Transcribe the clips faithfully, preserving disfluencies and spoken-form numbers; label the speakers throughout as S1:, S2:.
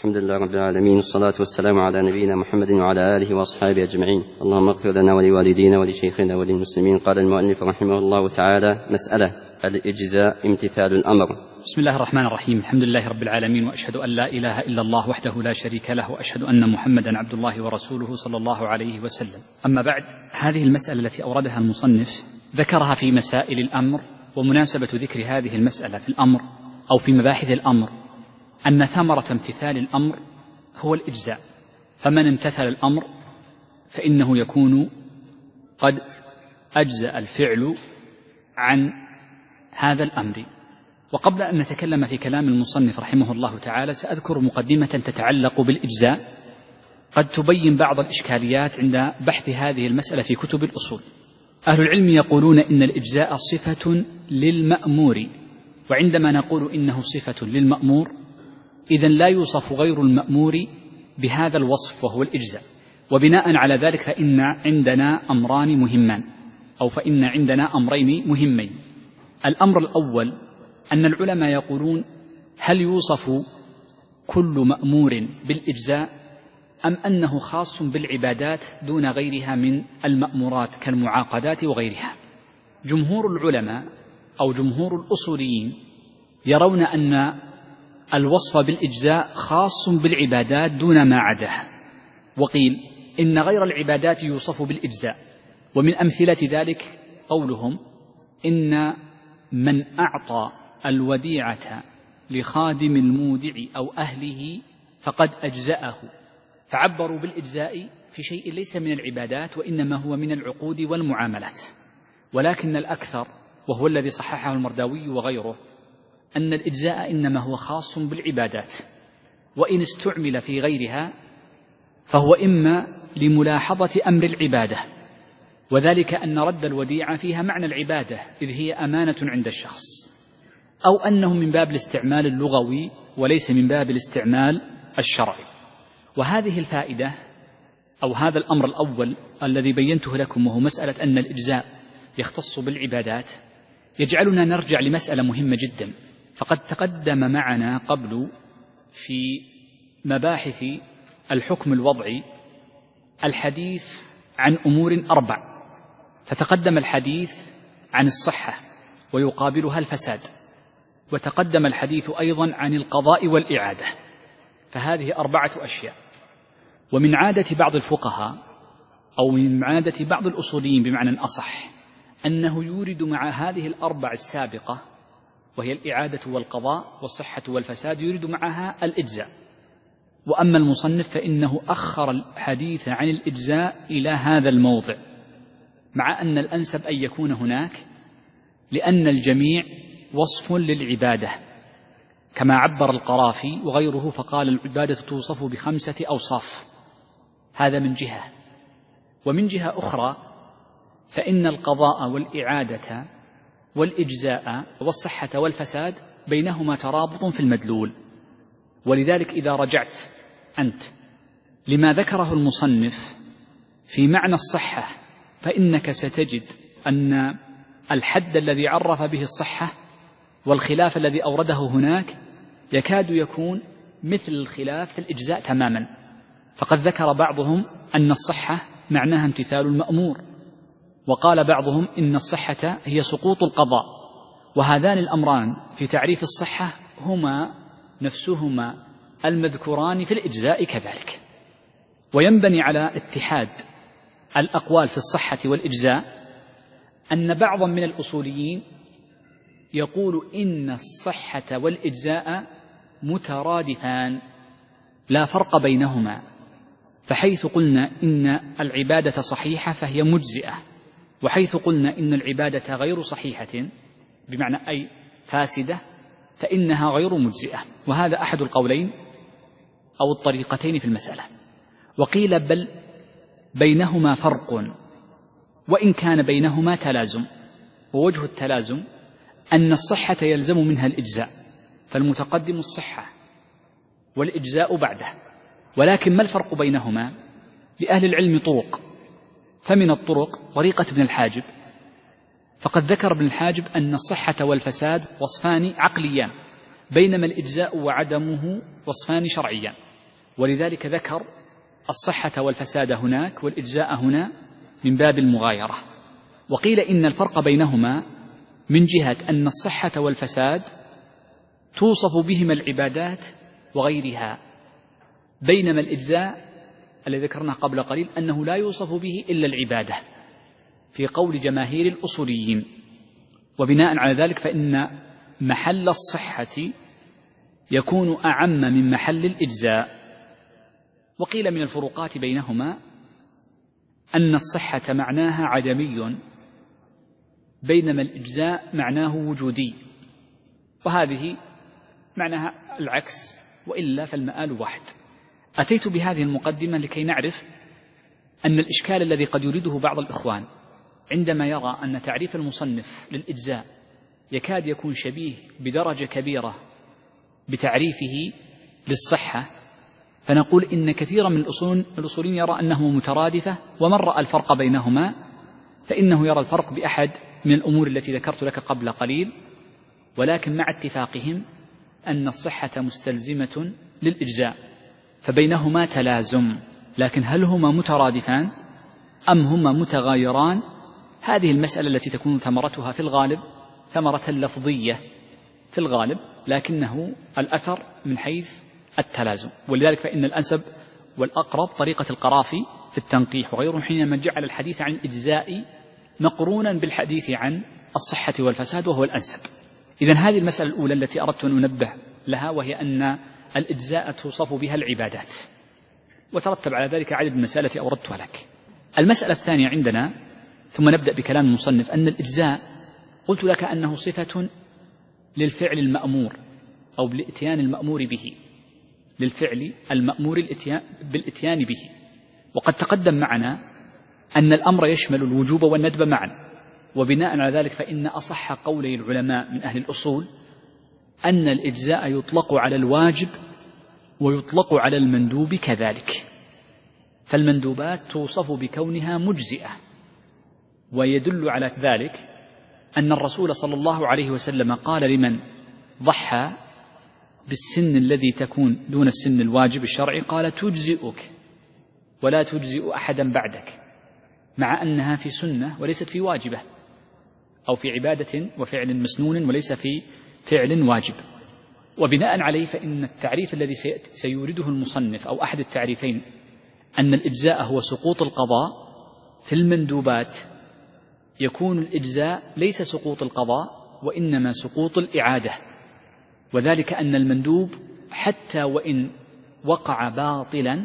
S1: الحمد لله رب العالمين، والصلاة والسلام على نبينا محمد وعلى آله وأصحابه أجمعين. اللهم اغفر لنا ولوالدينا ولشيخنا وللمسلمين. قال المؤلف رحمه الله تعالى: مسألة الإجزاء امتثال الأمر.
S2: بسم الله الرحمن الرحيم. الحمد لله رب العالمين، وأشهد أن لا إله إلا الله وحده لا شريك له، وأشهد أن محمدا عبد الله ورسوله صلى الله عليه وسلم. أما بعد، هذه المسألة التي أوردها المصنف ذكرها في مسائل الأمر، ومناسبة ذكر هذه المسألة في الأمر أو في مباحث الأمر أن ثمرة امتثال الأمر هو الإجزاء، فمن امتثل الأمر فإنه يكون قد أجزأ الفعل عن هذا الأمر. وقبل أن نتكلم في كلام المصنف رحمه الله تعالى، سأذكر مقدمة تتعلق بالإجزاء قد تبين بعض الإشكاليات عند بحث هذه المسألة في كتب الأصول. أهل العلم يقولون إن الإجزاء صفة للمأمور، وعندما نقول إنه صفة للمأمور إذن لا يوصف غير المأمور بهذا الوصف وهو الإجزاء. وبناء على ذلك فإن عندنا أمران مهمان، أو فإن عندنا أمرين مهمين. الأمر الأول أن العلماء يقولون: هل يوصف كل مأمور بالإجزاء، أم أنه خاص بالعبادات دون غيرها من المأمورات كالمعاقدات وغيرها؟ جمهور العلماء أو جمهور الأصوليين يرون أن الوصف بالإجزاء خاص بالعبادات دون ما عداها، وقيل إن غير العبادات يوصف بالإجزاء. ومن أمثلة ذلك قولهم: إن من أعطى الوديعة لخادم المودع أو أهله فقد أجزأه، فعبروا بالإجزاء في شيء ليس من العبادات وإنما هو من العقود والمعاملات. ولكن الأكثر، وهو الذي صححه المرداوي وغيره، أن الإجزاء إنما هو خاص بالعبادات، وإن استعمل في غيرها فهو إما لملاحظة أمر العبادة، وذلك أن رد الوديعة فيها معنى العبادة إذ هي أمانة عند الشخص، أو أنه من باب الاستعمال اللغوي وليس من باب الاستعمال الشرعي. وهذه الفائدة أو هذا الأمر الأول الذي بينته لكم، وهو مسألة أن الإجزاء يختص بالعبادات، يجعلنا نرجع لمسألة مهمة جدا. فقد تقدم معنا قبل في مباحث الحكم الوضعي الحديث عن أمور أربع، فتقدم الحديث عن الصحة ويقابلها الفساد، وتقدم الحديث أيضا عن القضاء والإعادة، فهذه أربعة أشياء. ومن عادة بعض الفقهاء أو من عادة بعض الأصوليين بمعنى أصح أنه يورد مع هذه الأربع السابقة، وهي الإعادة والقضاء والصحة والفساد، يريد معها الإجزاء. وأما المصنف فإنه أخر الحديث عن الإجزاء إلى هذا الموضع، مع أن الأنسب أن يكون هناك، لأن الجميع وصف للعبادة، كما عبر القرافي وغيره فقال: العبادة توصف بخمسة أوصاف. هذا من جهة. ومن جهة أخرى فإن القضاء والإعادة والإجزاء والصحة والفساد بينهما ترابط في المدلول. ولذلك إذا رجعت أنت لما ذكره المصنف في معنى الصحة، فإنك ستجد أن الحد الذي عرف به الصحة والخلاف الذي أورده هناك يكاد يكون مثل الخلاف في الإجزاء تماما. فقد ذكر بعضهم أن الصحة معناها امتثال المأمور، وقال بعضهم إن الصحة هي سقوط القضاء. وهذان الأمران في تعريف الصحة هما نفسهما المذكوران في الإجزاء كذلك. وينبني على اتحاد الأقوال في الصحة والإجزاء أن بعضا من الأصوليين يقول إن الصحة والإجزاء مترادفان لا فرق بينهما، فحيث قلنا إن العبادة صحيحة فهي مجزئة، وحيث قلنا إن العبادة غير صحيحة بمعنى أي فاسدة فإنها غير مجزئة. وهذا أحد القولين أو الطريقتين في المسألة. وقيل بل بينهما فرق، وإن كان بينهما تلازم. ووجه التلازم أن الصحة يلزم منها الإجزاء، فالمتقدم الصحة والإجزاء بعده. ولكن ما الفرق بينهما؟ لأهل العلم طرق، فمن الطرق طريقة ابن الحاجب، فقد ذكر ابن الحاجب أن الصحة والفساد وصفان عقليان، بينما الإجزاء وعدمه وصفان شرعيان. ولذلك ذكر الصحة والفساد هناك والإجزاء هنا من باب المغايرة. وقيل إن الفرق بينهما من جهة أن الصحة والفساد توصف بهما العبادات وغيرها، بينما الإجزاء الذي ذكرناه قبل قليل أنه لا يوصف به إلا العبادة في قول جماهير الأصوليين. وبناء على ذلك فإن محل الصحة يكون أعم من محل الإجزاء. وقيل من الفروقات بينهما أن الصحة معناها عدمي بينما الإجزاء معناه وجودي، وهذه معناها العكس، وإلا فالمآل واحد. أتيت بهذه المقدمة لكي نعرف أن الإشكال الذي قد يريده بعض الإخوان عندما يرى أن تعريف المصنف للإجزاء يكاد يكون شبيه بدرجة كبيرة بتعريفه للصحة، فنقول إن كثيرا من الأصولين يرى أنه مترادفة، ومن رأى الفرق بينهما فإنه يرى الفرق بأحد من الأمور التي ذكرت لك قبل قليل، ولكن مع اتفاقهم أن الصحة مستلزمة للإجزاء، فبينهما تلازم. لكن هل هما مترادفان أم هما متغايران؟ هذه المسألة التي تكون ثمرتها في الغالب ثمرة لفظية في الغالب، لكنه الأثر من حيث التلازم. ولذلك فإن الأنسب والأقرب طريقة القرافي في التنقيح وغيره حينما جعل الحديث عن الإجزاء مقرونا بالحديث عن الصحة والفساد، وهو الأنسب. إذن هذه المسألة الأولى التي أردت أن أنبه لها، وهي أن الإجزاء توصف بها العبادات، وترتب على ذلك عدد من المسائل التي أوردتها لك. المسألة الثانية عندنا، ثم نبدأ بكلام المصنف، أن الإجزاء قلت لك أنه صفة للفعل المأمور أو بالإتيان المأمور به، للفعل المأمور بالإتيان به. وقد تقدم معنا أن الأمر يشمل الوجوب والندب معا، وبناء على ذلك فإن أصح قولي العلماء من أهل الأصول أن الإجزاء يطلق على الواجب ويطلق على المندوب كذلك. فالمندوبات توصف بكونها مجزئة، ويدل على ذلك أن الرسول صلى الله عليه وسلم قال لمن ضحى بالسن الذي تكون دون السن الواجب الشرعي، قال تجزئك ولا تجزئ أحدا بعدك، مع أنها في سنة وليست في واجبة، أو في عبادة وفعل مسنون وليس في فعل واجب. وبناء عليه فإن التعريف الذي سيورده المصنف أو أحد التعريفين أن الإجزاء هو سقوط القضاء في المندوبات، يكون الإجزاء ليس سقوط القضاء وإنما سقوط الإعادة، وذلك أن المندوب حتى وإن وقع باطلا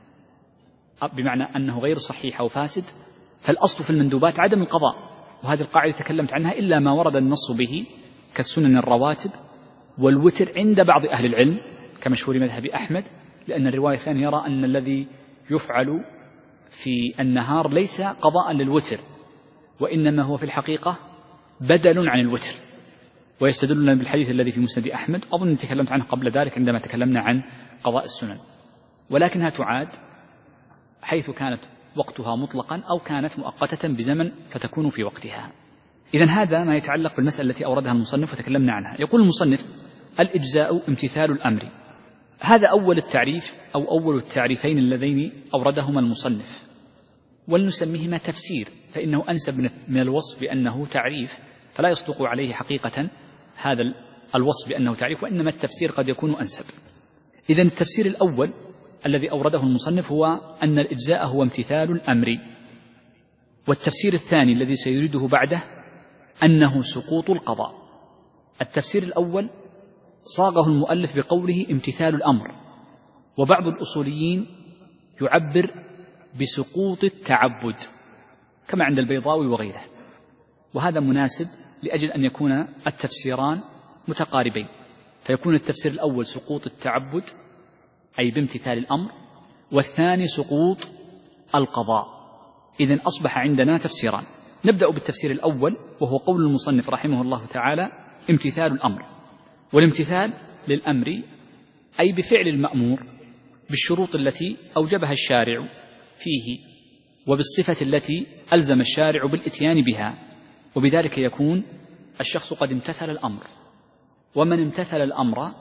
S2: بمعنى أنه غير صحيح أو فاسد، فالأصل في المندوبات عدم القضاء، وهذه القاعدة تكلمت عنها إلا ما ورد النص به كالسنن الرواتب والوتر عند بعض أهل العلم كمشهور مذهب أحمد، لأن الرواية الثانية يرى أن الذي يفعل في النهار ليس قضاء للوتر، وإنما هو في الحقيقة بدل عن الوتر، ويستدلون بالحديث الذي في مسند أحمد، أظن تكلمت عنه قبل ذلك عندما تكلمنا عن قضاء السنن، ولكنها تعاد حيث كانت وقتها مطلقا أو كانت مؤقتة بزمن فتكون في وقتها. إذن هذا ما يتعلق بالمسألة التي أوردها المصنف وتكلمنا عنها. يقول المصنف: الإجزاء امتثال الأمر. هذا أول التعريف أو أول التعريفين اللذين أوردهما المصنف، ولنسميهما تفسير، فإنه أنسب من الوصف بأنه تعريف، فلا يصدق عليه حقيقة هذا الوصف بأنه تعريف، وإنما التفسير قد يكون أنسب. إذن التفسير الأول الذي أورده المصنف هو أن الإجزاء هو امتثال الأمر، والتفسير الثاني الذي سيريده بعده أنه سقوط القضاء. التفسير الأول صاغه المؤلف بقوله امتثال الأمر، وبعض الأصوليين يعبر بسقوط التعبد كما عند البيضاوي وغيره، وهذا مناسب لأجل أن يكون التفسيران متقاربين، فيكون التفسير الأول سقوط التعبد أي بامتثال الأمر، والثاني سقوط القضاء. إذن أصبح عندنا تفسيران. نبدأ بالتفسير الأول، وهو قول المصنف رحمه الله تعالى امتثال الأمر. والامتثال للأمر أي بفعل المأمور بالشروط التي أوجبها الشارع فيه وبالصفة التي ألزم الشارع بالإتيان بها، وبذلك يكون الشخص قد امتثل الأمر. ومن امتثل الأمر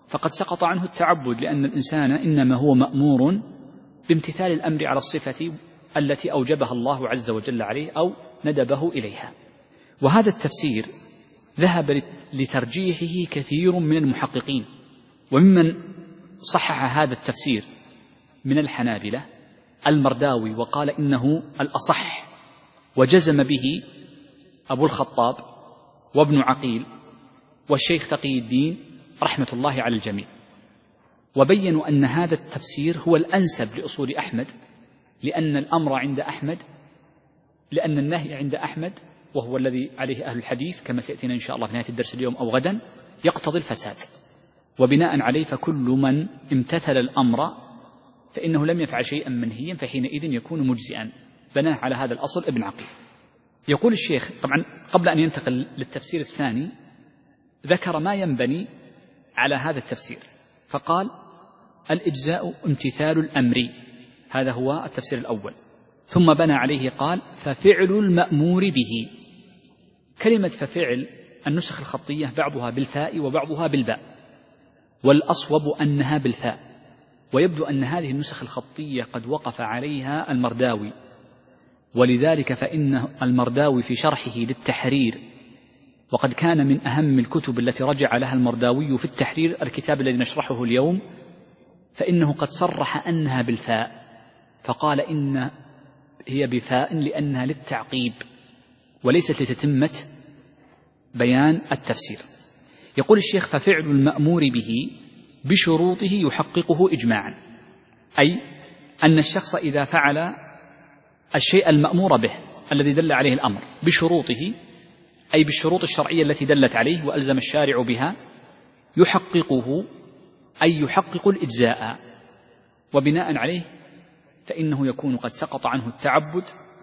S2: فقد سقط عنه التعبد، لأن الإنسان إنما هو مأمور بامتثال الأمر على الصفة التي أوجبها الله عز وجل عليه أو ندبه إليها. وهذا التفسير ذهب لترجيحه كثير من المحققين، وممن صحح هذا التفسير من الحنابلة المرداوي وقال إنه الأصح، وجزم به أبو الخطاب وابن عقيل والشيخ تقي الدين رحمة الله على الجميع، وبينوا أن هذا التفسير هو الأنسب لأصول أحمد، لأن الأمر عند أحمد لأن النهي عند أحمد، وهو الذي عليه أهل الحديث كما سيأتينا إن شاء الله في نهاية الدرس اليوم أو غدا، يقتضي الفساد، وبناء عليه فكل من امتثل الأمر فإنه لم يفعل شيئا منهيا فحينئذ يكون مجزئا، بناه على هذا الأصل ابن عقيل. يقول الشيخ طبعا قبل أن ينتقل للتفسير الثاني ذكر ما ينبني على هذا التفسير، فقال الإجزاء امتثال الأمر، هذا هو التفسير الأول، ثم بنى عليه قال ففعل المأمور به. كلمة ففعل النسخ الخطية بعضها بالفاء وبعضها بالباء، والأصوب أنها بالفاء، ويبدو أن هذه النسخ الخطية قد وقف عليها المرداوي، ولذلك فإن المرداوي في شرحه للتحرير، وقد كان من أهم الكتب التي رجع لها المرداوي في التحرير الكتاب الذي نشرحه اليوم، فإنه قد صرح أنها بالفاء، فقال إن هي بفاء لأنها للتعقيب وليست لتتمة بيان التفسير. يقول الشيخ ففعل المأمور به بشروطه يحققه إجماعا، أي أن الشخص إذا فعل الشيء المأمور به الذي دل عليه الأمر بشروطه، أي بالشروط الشرعية التي دلت عليه وألزم الشارع بها، يحققه أي يحقق الإجزاء، وبناء عليه فإنه يكون قد سقط عنه التعبد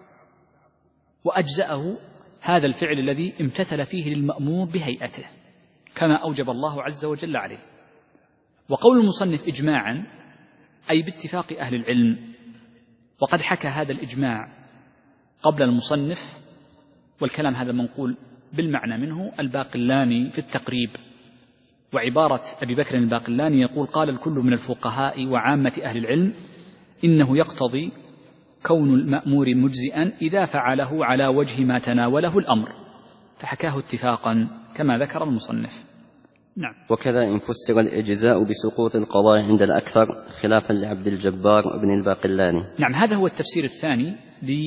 S2: وأجزأه هذا الفعل الذي امتثل فيه للمأمور بهيئته كما أوجب الله عز وجل عليه. وقول المصنف إجماعا أي باتفاق أهل العلم، وقد حكى هذا الإجماع قبل المصنف، والكلام هذا منقول بالمعنى منه الباقلاني في التقريب، وعبارة أبي بكر الباقلاني يقول قال الكل من الفقهاء وعامة أهل العلم إنه يقتضي كون المأمور مجزئا إذا فعله على وجه ما تناوله الأمر، فحكاه اتفاقا كما ذكر المصنف. نعم.
S1: وكذا إن فسر الإجزاء بسقوط القضاء عند الأكثر خلافا لعبد الجبار بن الباقلاني.
S2: نعم، هذا هو التفسير الثاني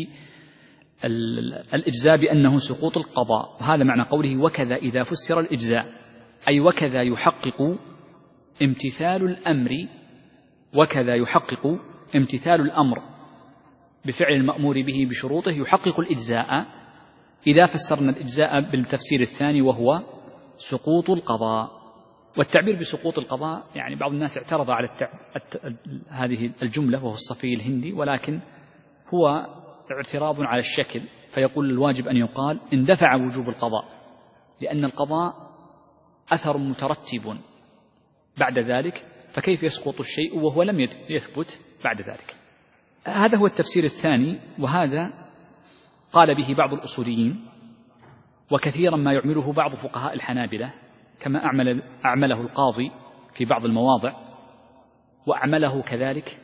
S2: للإجزاء بأنه سقوط القضاء، وهذا معنى قوله وكذا إذا فسر الإجزاء، أي وكذا يحقق امتثال الأمر، وكذا يحقق امتثال الأمر بفعل المأمور به بشروطه يحقق الإجزاء إذا فسرنا الإجزاء بالتفسير الثاني وهو سقوط القضاء. والتعبير بسقوط القضاء يعني بعض الناس اعترض على التع... الت... هذه الجملة وهو الصفي الهندي، ولكن هو اعتراض على الشكل، فيقول الواجب أن يقال اندفع وجوب القضاء، لأن القضاء أثر مترتب بعد ذلك، فكيف يسقط الشيء وهو لم يثبت بعد ذلك. هذا هو التفسير الثاني، وهذا قال به بعض الأصوليين، وكثيرا ما يعمله بعض فقهاء الحنابلة كما أعمل أعمله القاضي في بعض المواضع، وأعمله كذلك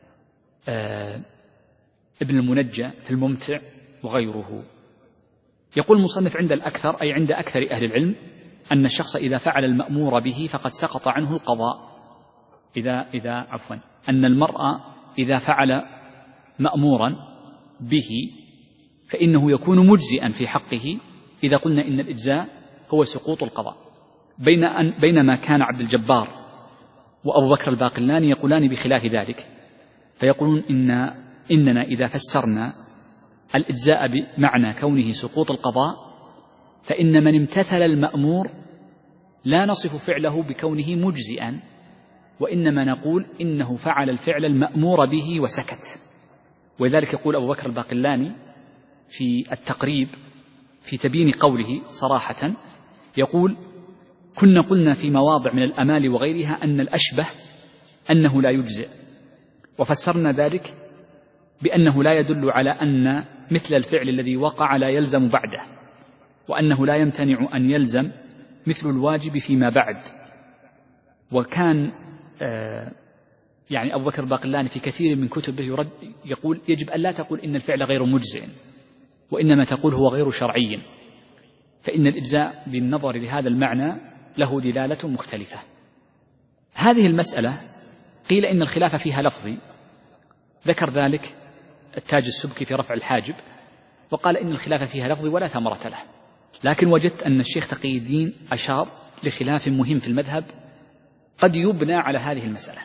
S2: آه ابن المنجى في الممتع وغيره. يقول المصنف عند الأكثر أي عند أكثر أهل العلم أن الشخص إذا فعل المأمور به فقد سقط عنه القضاء، إذا إذا عفوا أن المرء إذا فعل مأمورا به فإنه يكون مجزئا في حقه إذا قلنا إن الإجزاء هو سقوط القضاء، بين أن بينما كان عبد الجبار وأبو بكر الباقلاني يقولان بخلاف ذلك، فيقولون إن إننا إذا فسرنا الإجزاء بمعنى كونه سقوط القضاء فإن من امتثل المأمور لا نصف فعله بكونه مجزئا، وإنما نقول إنه فعل الفعل المأمور به وسكت. ولذلك يقول أبو بكر الباقلاني في التقريب في تبيين قوله صراحة، يقول كنا قلنا في مواضع من الأمال وغيرها أن الأشبه أنه لا يجزئ، وفسرنا ذلك بأنه لا يدل على أن مثل الفعل الذي وقع لا يلزم بعده، وأنه لا يمتنع أن يلزم مثل الواجب فيما بعد، وكان آه يعني أبو بكر الباقلاني في كثير من كتبه يرد يقول يجب أن لا تقول إن الفعل غير مجزئ، وإنما تقول هو غير شرعي، فإن الإجزاء بالنظر لهذا المعنى له دلالة مختلفة. هذه المسألة قيل إن الخلاف فيها لفظي، ذكر ذلك التاج السبكي في رفع الحاجب، وقال إن الخلاف فيها لفظي ولا ثمرة له، لكن وجدت أن الشيخ تقي الدين أشار لخلاف مهم في المذهب قد يبنى على هذه المسألة.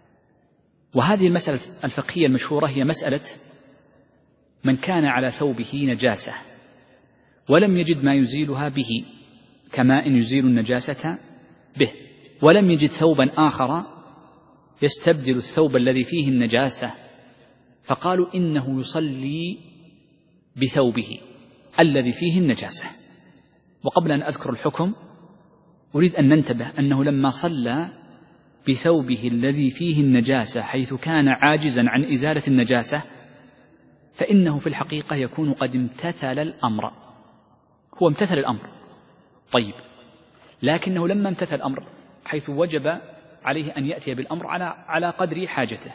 S2: وهذه المسألة الفقهية المشهورة هي مسألة من كان على ثوبه نجاسة ولم يجد ما يزيلها به كماء يزيل النجاسة به، ولم يجد ثوبا آخر يستبدل الثوب الذي فيه النجاسة، فقالوا إنه يصلي بثوبه الذي فيه النجاسة. وقبل أن أذكر الحكم أريد أن ننتبه أنه لما صلى بثوبه الذي فيه النجاسة حيث كان عاجزا عن إزالة النجاسة فإنه في الحقيقة يكون قد امتثل الأمر، هو امتثل الأمر طيب، لكنه لما امتثل الأمر حيث وجب عليه أن يأتي بالأمر على على قدر حاجته،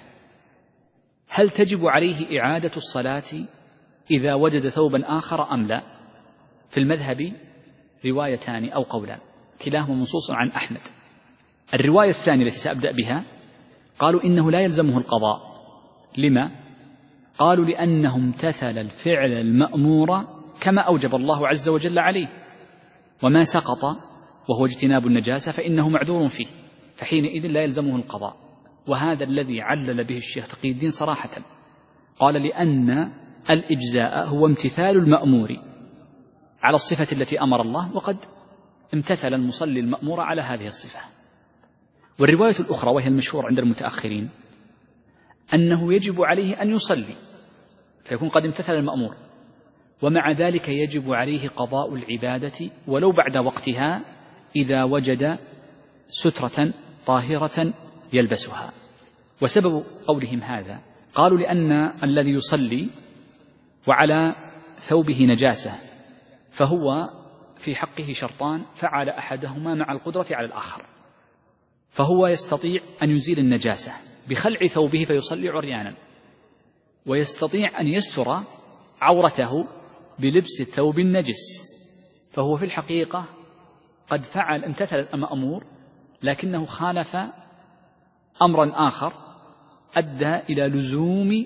S2: هل تجب عليه إعادة الصلاة إذا وجد ثوبا آخر أم لا؟ في المذهب روايتان أو قولان كلاهما منصوص عن أحمد. الرواية الثانية التي سأبدأ بها قالوا إنه لا يلزمه القضاء. لما؟ قالوا لأنه امتثل الفعل المأمور كما أوجب الله عز وجل عليه، وما سقط وهو اجتناب النجاسة فإنه معذور فيه، فحينئذ لا يلزمه القضاء. وهذا الذي علل به الشيخ تقي الدين صراحة، قال لأن الإجزاء هو امتثال المأمور على الصفة التي أمر الله، وقد امتثل المصلي المأمور على هذه الصفة. والرواية الأخرى وهي المشهور عند المتأخرين أنه يجب عليه أن يصلي فيكون قد امتثل المأمور، ومع ذلك يجب عليه قضاء العبادة ولو بعد وقتها إذا وجد سترة طاهرة يلبسها. وسبب قولهم هذا قالوا لأن الذي يصلي وعلى ثوبه نجاسة فهو في حقه شرطان فعل أحدهما مع القدرة على الآخر، فهو يستطيع أن يزيل النجاسة بخلع ثوبه فيصلي عريانا، ويستطيع أن يستر عورته بلبس الثوب النجس، فهو في الحقيقة قد فعل امتثل المأمور لكنه خالف أمرا آخر أدى إلى لزوم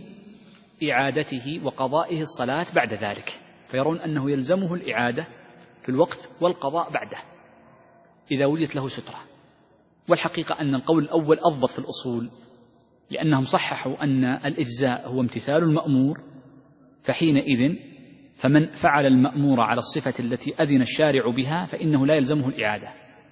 S2: إعادته وقضائه الصلاة بعد ذلك، فيرون أنه يلزمه الإعادة في الوقت والقضاء بعده إذا وجدت له سترة. والحقيقة أن القول الأول أضبط في الأصول، لأنهم صححوا أن الإجزاء هو امتثال المأمور، فحينئذ فمن فعل المأمور على الصفة التي أذن الشارع بها فإنه لا يلزمه الإعادة.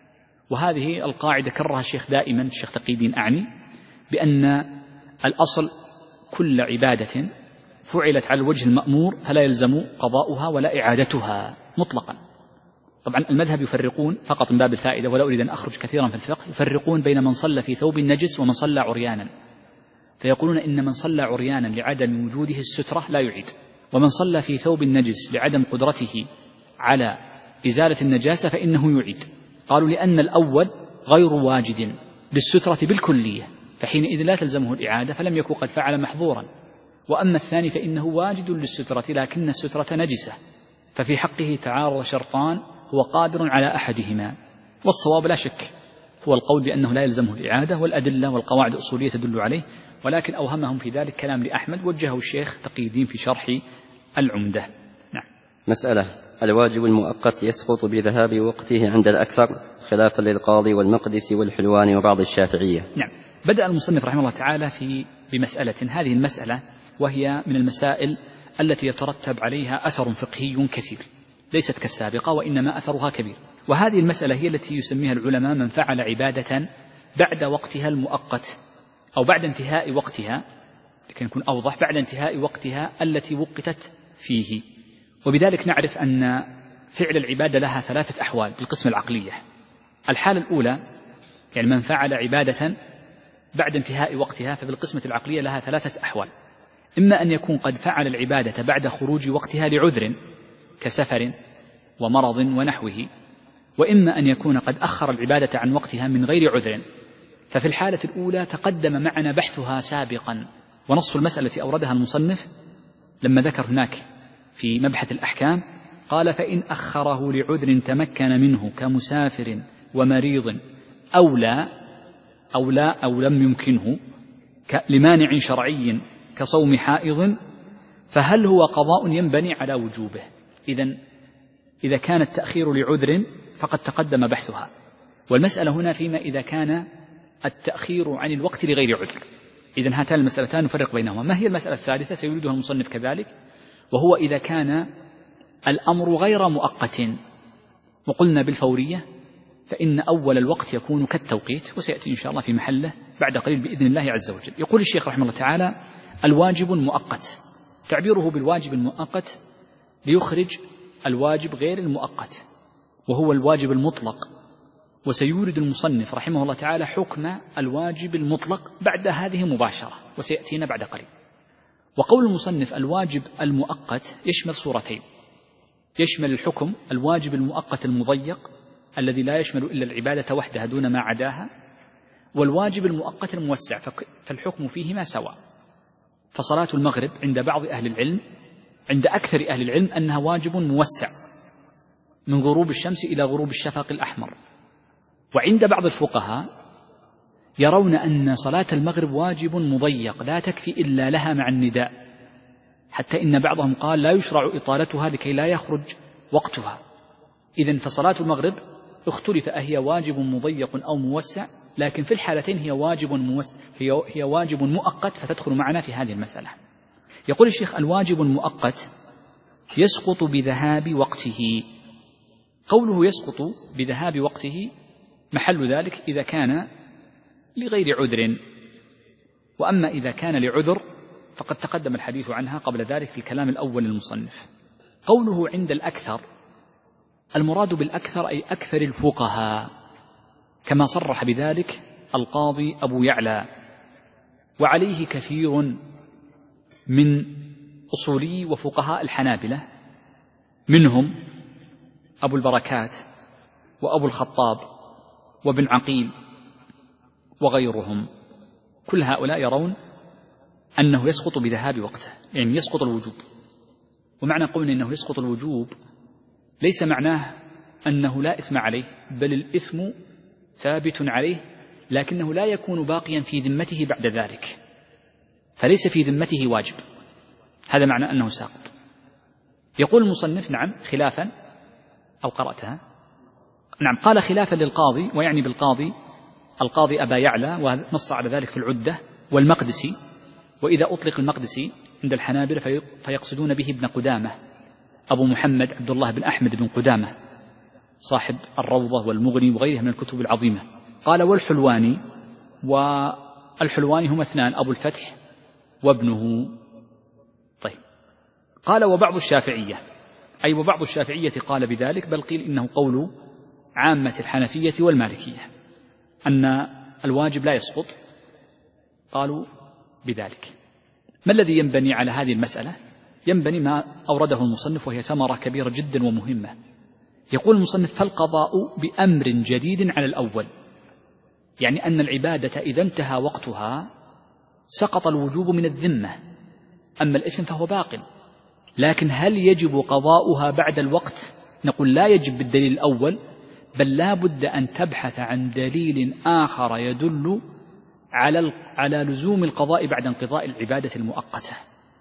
S2: وهذه القاعدة كررها الشيخ دائما، الشيخ تقي الدين أعني، بأن الأصل كل عبادة فعلت على الوجه المأمور فلا يلزم قضاؤها ولا إعادتها مطلقا. طبعا المذهب يفرقون فقط من باب الفائدة ولا أريد أن أخرج كثيرا في الفقه، يفرقون بين من صلى في ثوب النجس ومن صلى عريانا، فيقولون إن من صلى عريانا لعدم وجوده السترة لا يعيد، ومن صلى في ثوب النجس لعدم قدرته على إزالة النجاسة فإنه يعيد. قالوا لأن الأول غير واجد بالسترة بالكلية فحينئذ لا تلزمه الإعادة فلم يكن قد فعل محظورا، وأما الثاني فإنه واجد للسترة لكن السترة نجسة، ففي حقه تعارض شرطان هو قادر على أحدهما. والصواب لا شك هو القول بأنه لا يلزمه الإعادة، والأدلة والقواعد الأصولية تدل عليه، ولكن أوهمهم في ذلك كلام لأحمد وجهه الشيخ تقي الدين في شرح العمدة. نعم.
S1: مسألة: الواجب المؤقت يسقط بذهاب وقته عند الأكثر خلافا للقاضي والمقدسي والحلواني وبعض الشافعية.
S2: نعم. بدأ المصنف رحمه الله تعالى في بمسألة، هذه المسألة وهي من المسائل التي يترتب عليها أثر فقهي كثير، ليست كالسابقة وإنما أثرها كبير. وهذه المسألة هي التي يسميها العلماء من فعل عبادة بعد وقتها المؤقت أو بعد انتهاء وقتها، لكن يكون أوضح، بعد انتهاء وقتها التي وقتت فيه. وبذلك نعرف أن فعل العبادة لها ثلاثة أحوال بالقسم العقلية. الحالة الأولى يعني من فعل عبادة بعد انتهاء وقتها فبالقسمة العقلية لها ثلاثة أحوال: إما أن يكون قد فعل العبادة بعد خروج وقتها لعذر كسفر ومرض ونحوه، وإما أن يكون قد أخر العبادة عن وقتها من غير عذر ففي الحالة الأولى تقدم معنا بحثها سابقا، ونص المسألة التي أوردها المصنف لما ذكر هناك في مبحث الأحكام قال: فإن أخره لعذر تمكن منه كمسافر ومريض أو لا أو لا أو لم يمكنه لمانع شرعي كصوم حائض فهل هو قضاء ينبني على وجوبه؟ إذن إذا كان التأخير لعذر فقد تقدم بحثها، والمسألة هنا فيما إذا كان التأخير عن الوقت لغير عذر. إذن هاتان المسألتان نفرق بينهما. ما هي المسألة الثالثة سيريدها المصنف كذلك، وهو إذا كان الأمر غير مؤقت، وقلنا بالفورية فإن أول الوقت يكون كالتوقيت، وسيأتي إن شاء الله في محله بعد قليل بإذن الله عز وجل. يقول الشيخ رحمه الله تعالى: الواجب المؤقت، تعبيره بالواجب المؤقت ليخرج الواجب غير المؤقت وهو الواجب المطلق، وسيورد المصنف رحمه الله تعالى حكم الواجب المطلق بعد هذه مباشرة، وسيأتينا بعد قليل. وقول المصنف الواجب المؤقت يشمل صورتين: يشمل الحكم الواجب المؤقت المضيق الذي لا يشمل إلا العبادة وحدها دون ما عداها، والواجب المؤقت الموسع، فالحكم فيهما سواء. فصلاة المغرب عند بعض أهل العلم، عند أكثر أهل العلم، أنها واجب موسع من غروب الشمس إلى غروب الشفق الأحمر، وعند بعض الفقهاء يرون أن صلاة المغرب واجب مضيق لا تكفي إلا لها مع النداء، حتى إن بعضهم قال لا يشرع إطالتها لكي لا يخرج وقتها. إذن فصلاة المغرب اختلف أهي واجب مضيق أو موسع، لكن في الحالتين هي واجب موسع، هي, هي واجب مؤقت، فتدخل معنا في هذه المسألة. يقول الشيخ: الواجب المؤقت يسقط بذهاب وقته. قوله يسقط بذهاب وقته محل ذلك إذا كان لغير عذر، وأما إذا كان لعذر فقد تقدم الحديث عنها قبل ذلك في الكلام الأول للمصنف. قوله عند الأكثر، المراد بالأكثر أي أكثر الفقهاء، كما صرح بذلك القاضي أبو يعلى، وعليه كثير من أصولي وفقهاء الحنابلة، منهم أبو البركات وأبو الخطاب وابن عقيل وغيرهم. كل هؤلاء يرون أنه يسقط بذهاب وقته، يعني يسقط الوجوب. ومعنى قولنا أنه يسقط الوجوب ليس معناه أنه لا إثم عليه، بل الإثم ثابت عليه، لكنه لا يكون باقيا في ذمته بعد ذلك، فليس في ذمته واجب. هذا معنى أنه ساقط. يقول المصنف: نعم، خلافا أو قرأتها؟ نعم، قال خلافا للقاضي، ويعني بالقاضي القاضي أبا يعلى، ونص على ذلك في العدة، والمقدسي. وإذا أطلق المقدسي عند الحنابلة فيقصدون به ابن قدامة، أبو محمد عبد الله بن أحمد بن قدامة، صاحب الروضة والمغني وغيرها من الكتب العظيمة. قال: والحلواني، والحلواني هم اثنان، أبو الفتح وابنه. طيب، قال: وبعض الشافعية، أي وبعض الشافعية قال بذلك، بل قيل إنه قول عامة الحنفية والمالكية أن الواجب لا يسقط، قالوا بذلك. ما الذي ينبني على هذه المسألة؟ ينبني ما أورده المصنف، وهي ثمرة كبيرة جدا ومهمة. يقول المصنف: فالقضاء بأمر جديد على الأول، يعني أن العبادة إذا انتهى وقتها سقط الوجوب من الذمة، أما الإثم فهو باق. لكن هل يجب قضاؤها بعد الوقت؟ نقول لا يجب بالدليل الأول، بل لا بد أن تبحث عن دليل آخر يدل على على لزوم القضاء بعد انقضاء العبادة المؤقتة.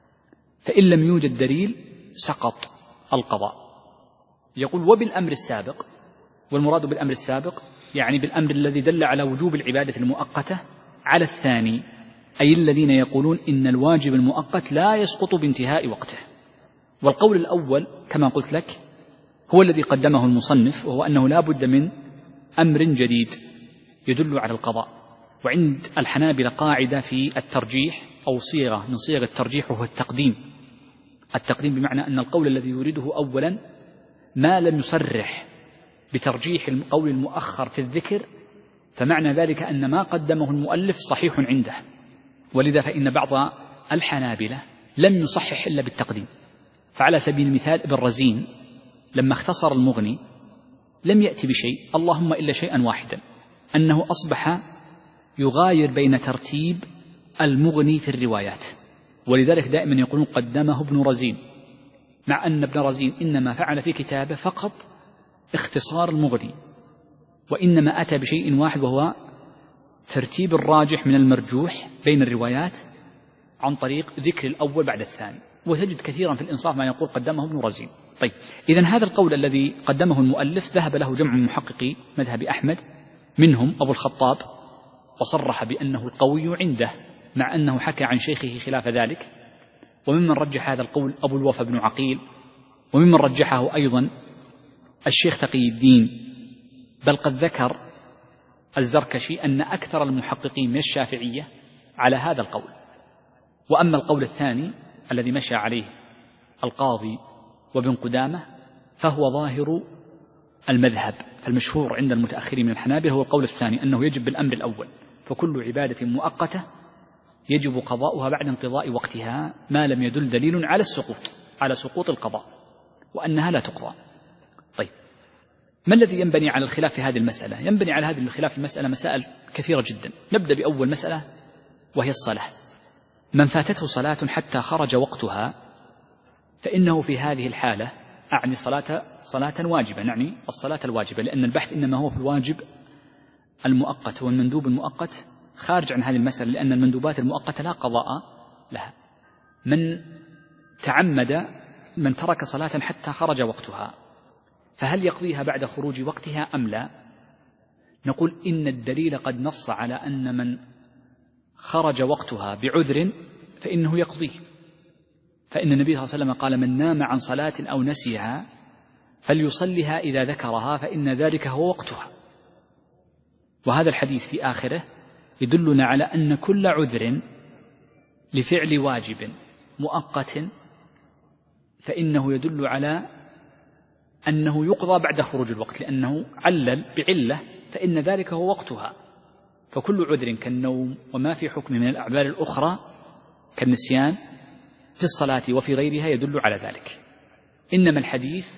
S2: فإن لم يوجد دليل سقط القضاء. يقول: وبالأمر السابق، والمراد بالأمر السابق يعني بالأمر الذي دل على وجوب العبادة المؤقتة على الثاني، أي الذين يقولون إن الواجب المؤقت لا يسقط بانتهاء وقته. والقول الأول كما قلت لك هو الذي قدمه المصنف، وهو أنه لا بد من أمر جديد يدل على القضاء. وعند الحنابلة قاعدة في الترجيح أو صيغة من صيغ الترجيح، وهو التقديم. التقديم بمعنى أن القول الذي يريده أولا ما لم يصرح بترجيح القول المؤخر في الذكر، فمعنى ذلك أن ما قدمه المؤلف صحيح عنده. ولذا فإن بعض الحنابلة لم يصحح إلا بالتقديم. فعلى سبيل المثال ابن رزين لما اختصر المغني لم يأتي بشيء اللهم إلا شيئا واحدا، أنه أصبح يغاير بين ترتيب المغني في الروايات، ولذلك دائما يقولون قدمه ابن رزين، مع أن ابن رزين إنما فعل في كتابه فقط اختصار المغني، وإنما أتى بشيء واحد وهو ترتيب الراجح من المرجوح بين الروايات عن طريق ذكر الأول بعد الثاني. وتجد كثيرا في الإنصاف ما يقول قدمه ابن رزين. طيب، إذن هذا القول الذي قدمه المؤلف ذهب له جمع من محققي مذهب أحمد، منهم أبو الخطاب، وصرح بأنه القوي عنده، مع أنه حكى عن شيخه خلاف ذلك. وممن رجح هذا القول أبو الوفا بن عقيل، وممن رجحه أيضا الشيخ تقي الدين، بل قد ذكر الزركشي أن أكثر المحققين من الشافعية على هذا القول. وأما القول الثاني الذي مشى عليه القاضي وابن قدامة فهو ظاهر المذهب، فالمشهور عند المتأخرين من الحنابلة هو القول الثاني، أنه يجب بالأمر الأول، فكل عبادة مؤقتة يجب قضاؤها بعد انقضاء وقتها ما لم يدل دليل على السقوط على سقوط القضاء، وأنها لا تقضى. طيب، ما الذي ينبني على الخلاف في هذه المسألة؟ ينبني على هذه الخلاف في المسألة مسائل كثيرة جدا. نبدأ بأول مسألة وهي الصلاة. من فاتته صلاة حتى خرج وقتها فإنه في هذه الحالة، أعني صلاة صلاة واجبة، نعني الصلاة الواجبة، لأن البحث إنما هو في الواجب المؤقت والمندوب المؤقت خارج عن هذه المسألة، لأن المندوبات المؤقتة لا قضاء لها. من تعمد من ترك صلاة حتى خرج وقتها فهل يقضيها بعد خروج وقتها أم لا؟ نقول إن الدليل قد نص على أن من خرج وقتها بعذر فإنه يقضيه، فإن النبي صلى الله عليه وسلم قال: من نام عن صلاة أو نسيها فليصلها إذا ذكرها فإن ذلك هو وقتها. وهذا الحديث في آخره يدلنا على أن كل عذر لفعل واجب مؤقت فإنه يدل على أنه يقضى بعد خروج الوقت، لأنه علل بعلة فإن ذلك هو وقتها. فكل عذر كالنوم وما في حكم من الأعمال الأخرى كالنسيان في الصلاة وفي غيرها يدل على ذلك. إنما الحديث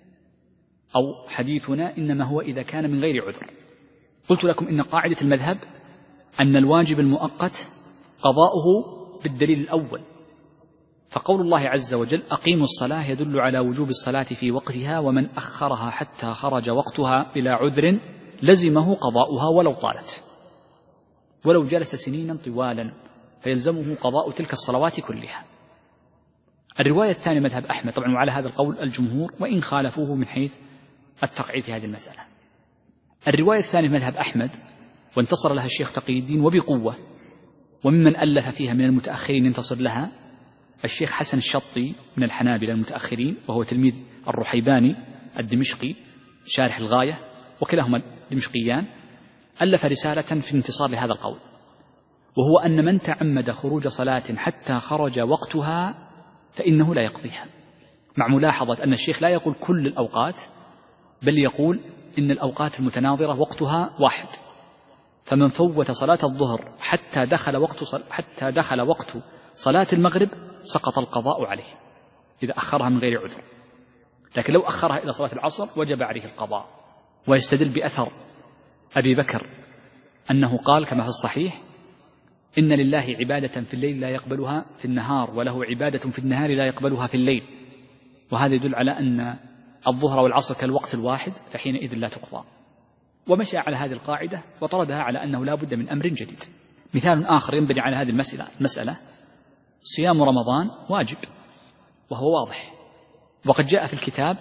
S2: أو حديثنا إنما هو إذا كان من غير عذر. قلت لكم إن قاعدة المذهب أن الواجب المؤقت قضاؤه بالدليل الأول، فقول الله عز وجل: أقيموا الصلاة يدل على وجوب الصلاة في وقتها، ومن أخرها حتى خرج وقتها بلا عذر لزمه قضاؤها ولو طالت، ولو جلس سنينا طوالا فيلزمه قضاء تلك الصلوات كلها. الرواية الثانية مذهب أحمد، طبعا وعلى هذا القول الجمهور وإن خالفوه من حيث التقعيد في هذه المسألة. الرواية الثانية مذهب أحمد وانتصر لها الشيخ تقي الدين وبقوة، وممن ألف فيها من المتأخرين ينتصر لها الشيخ حسن الشطي من الحنابلة المتأخرين، وهو تلميذ الرحيباني الدمشقي شارح الغاية، وكلاهما دمشقيان، ألف رسالة في انتصار لهذا القول، وهو أن من تعمد خروج صلاة حتى خرج وقتها فإنه لا يقضيها، مع ملاحظة أن الشيخ لا يقول كل الأوقات، بل يقول إن الأوقات المتناظرة وقتها واحد، فمن فوت صلاة الظهر حتى دخل وقت صل... حتى دخل وقت صلاة المغرب سقط القضاء عليه إذا أخرها من غير عذر، لكن لو أخرها إلى صلاة العصر وجب عليه القضاء. ويستدل بأثر أبي بكر أنه قال كما في الصحيح: إن لله عبادة في الليل لا يقبلها في النهار، وله عبادة في النهار لا يقبلها في الليل. وهذا يدل على أن الظهر والعصر كالوقت الواحد، فحينئذ لا تقضى. ومشى على هذه القاعدة وطردها على أنه لا بد من أمر جديد. مثال آخر ينبني على هذه المسألة المسألة صيام رمضان واجب، وهو واضح، وقد جاء في الكتاب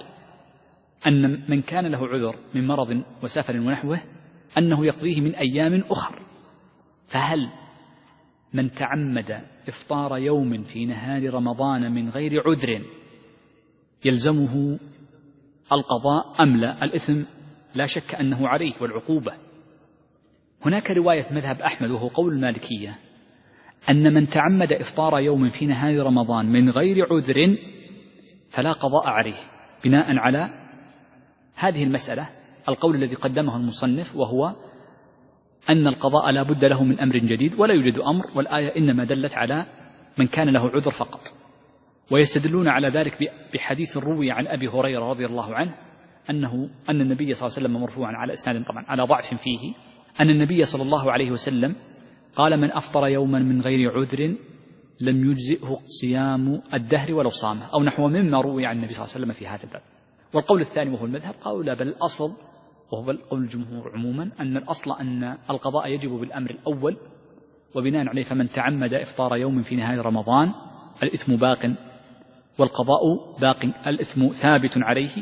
S2: أن من كان له عذر من مرض وسفر ونحوه أنه يقضيه من أيام أخر. فهل من تعمد إفطار يوم في نهار رمضان من غير عذر يلزمه القضاء أم لا؟ الإثم لا شك أنه عليه والعقوبة. هناك رواية مذهب أحمد وهو قول المالكية أن من تعمد إفطار يوم في نهار رمضان من غير عذر فلا قضاء عليه، بناء على هذه المسألة القول الذي قدمه المصنف، وهو أن القضاء لا بد له من أمر جديد ولا يوجد أمر، والآية إنما دلت على من كان له عذر فقط. ويستدلون على ذلك بحديث روي عن أبي هريرة رضي الله عنه أنه أن النبي صلى الله عليه وسلم مرفوعا على إسناد طبعا على ضعف فيه، أن النبي صلى الله عليه وسلم قال من أفطر يوما من غير عذر لم يجزئه صيام الدهر ولو صامه، أو نحو مما روي عن النبي صلى الله عليه وسلم في هذا الباب. والقول الثاني وهو المذهب قال لا، بل الأصل وهو قول الجمهور عموما أن الأصل أن القضاء يجب بالأمر الأول، وبناء عليه فمن تعمد إفطار يوم في نهاية رمضان الإثم باق والقضاء باق، الإثم ثابت عليه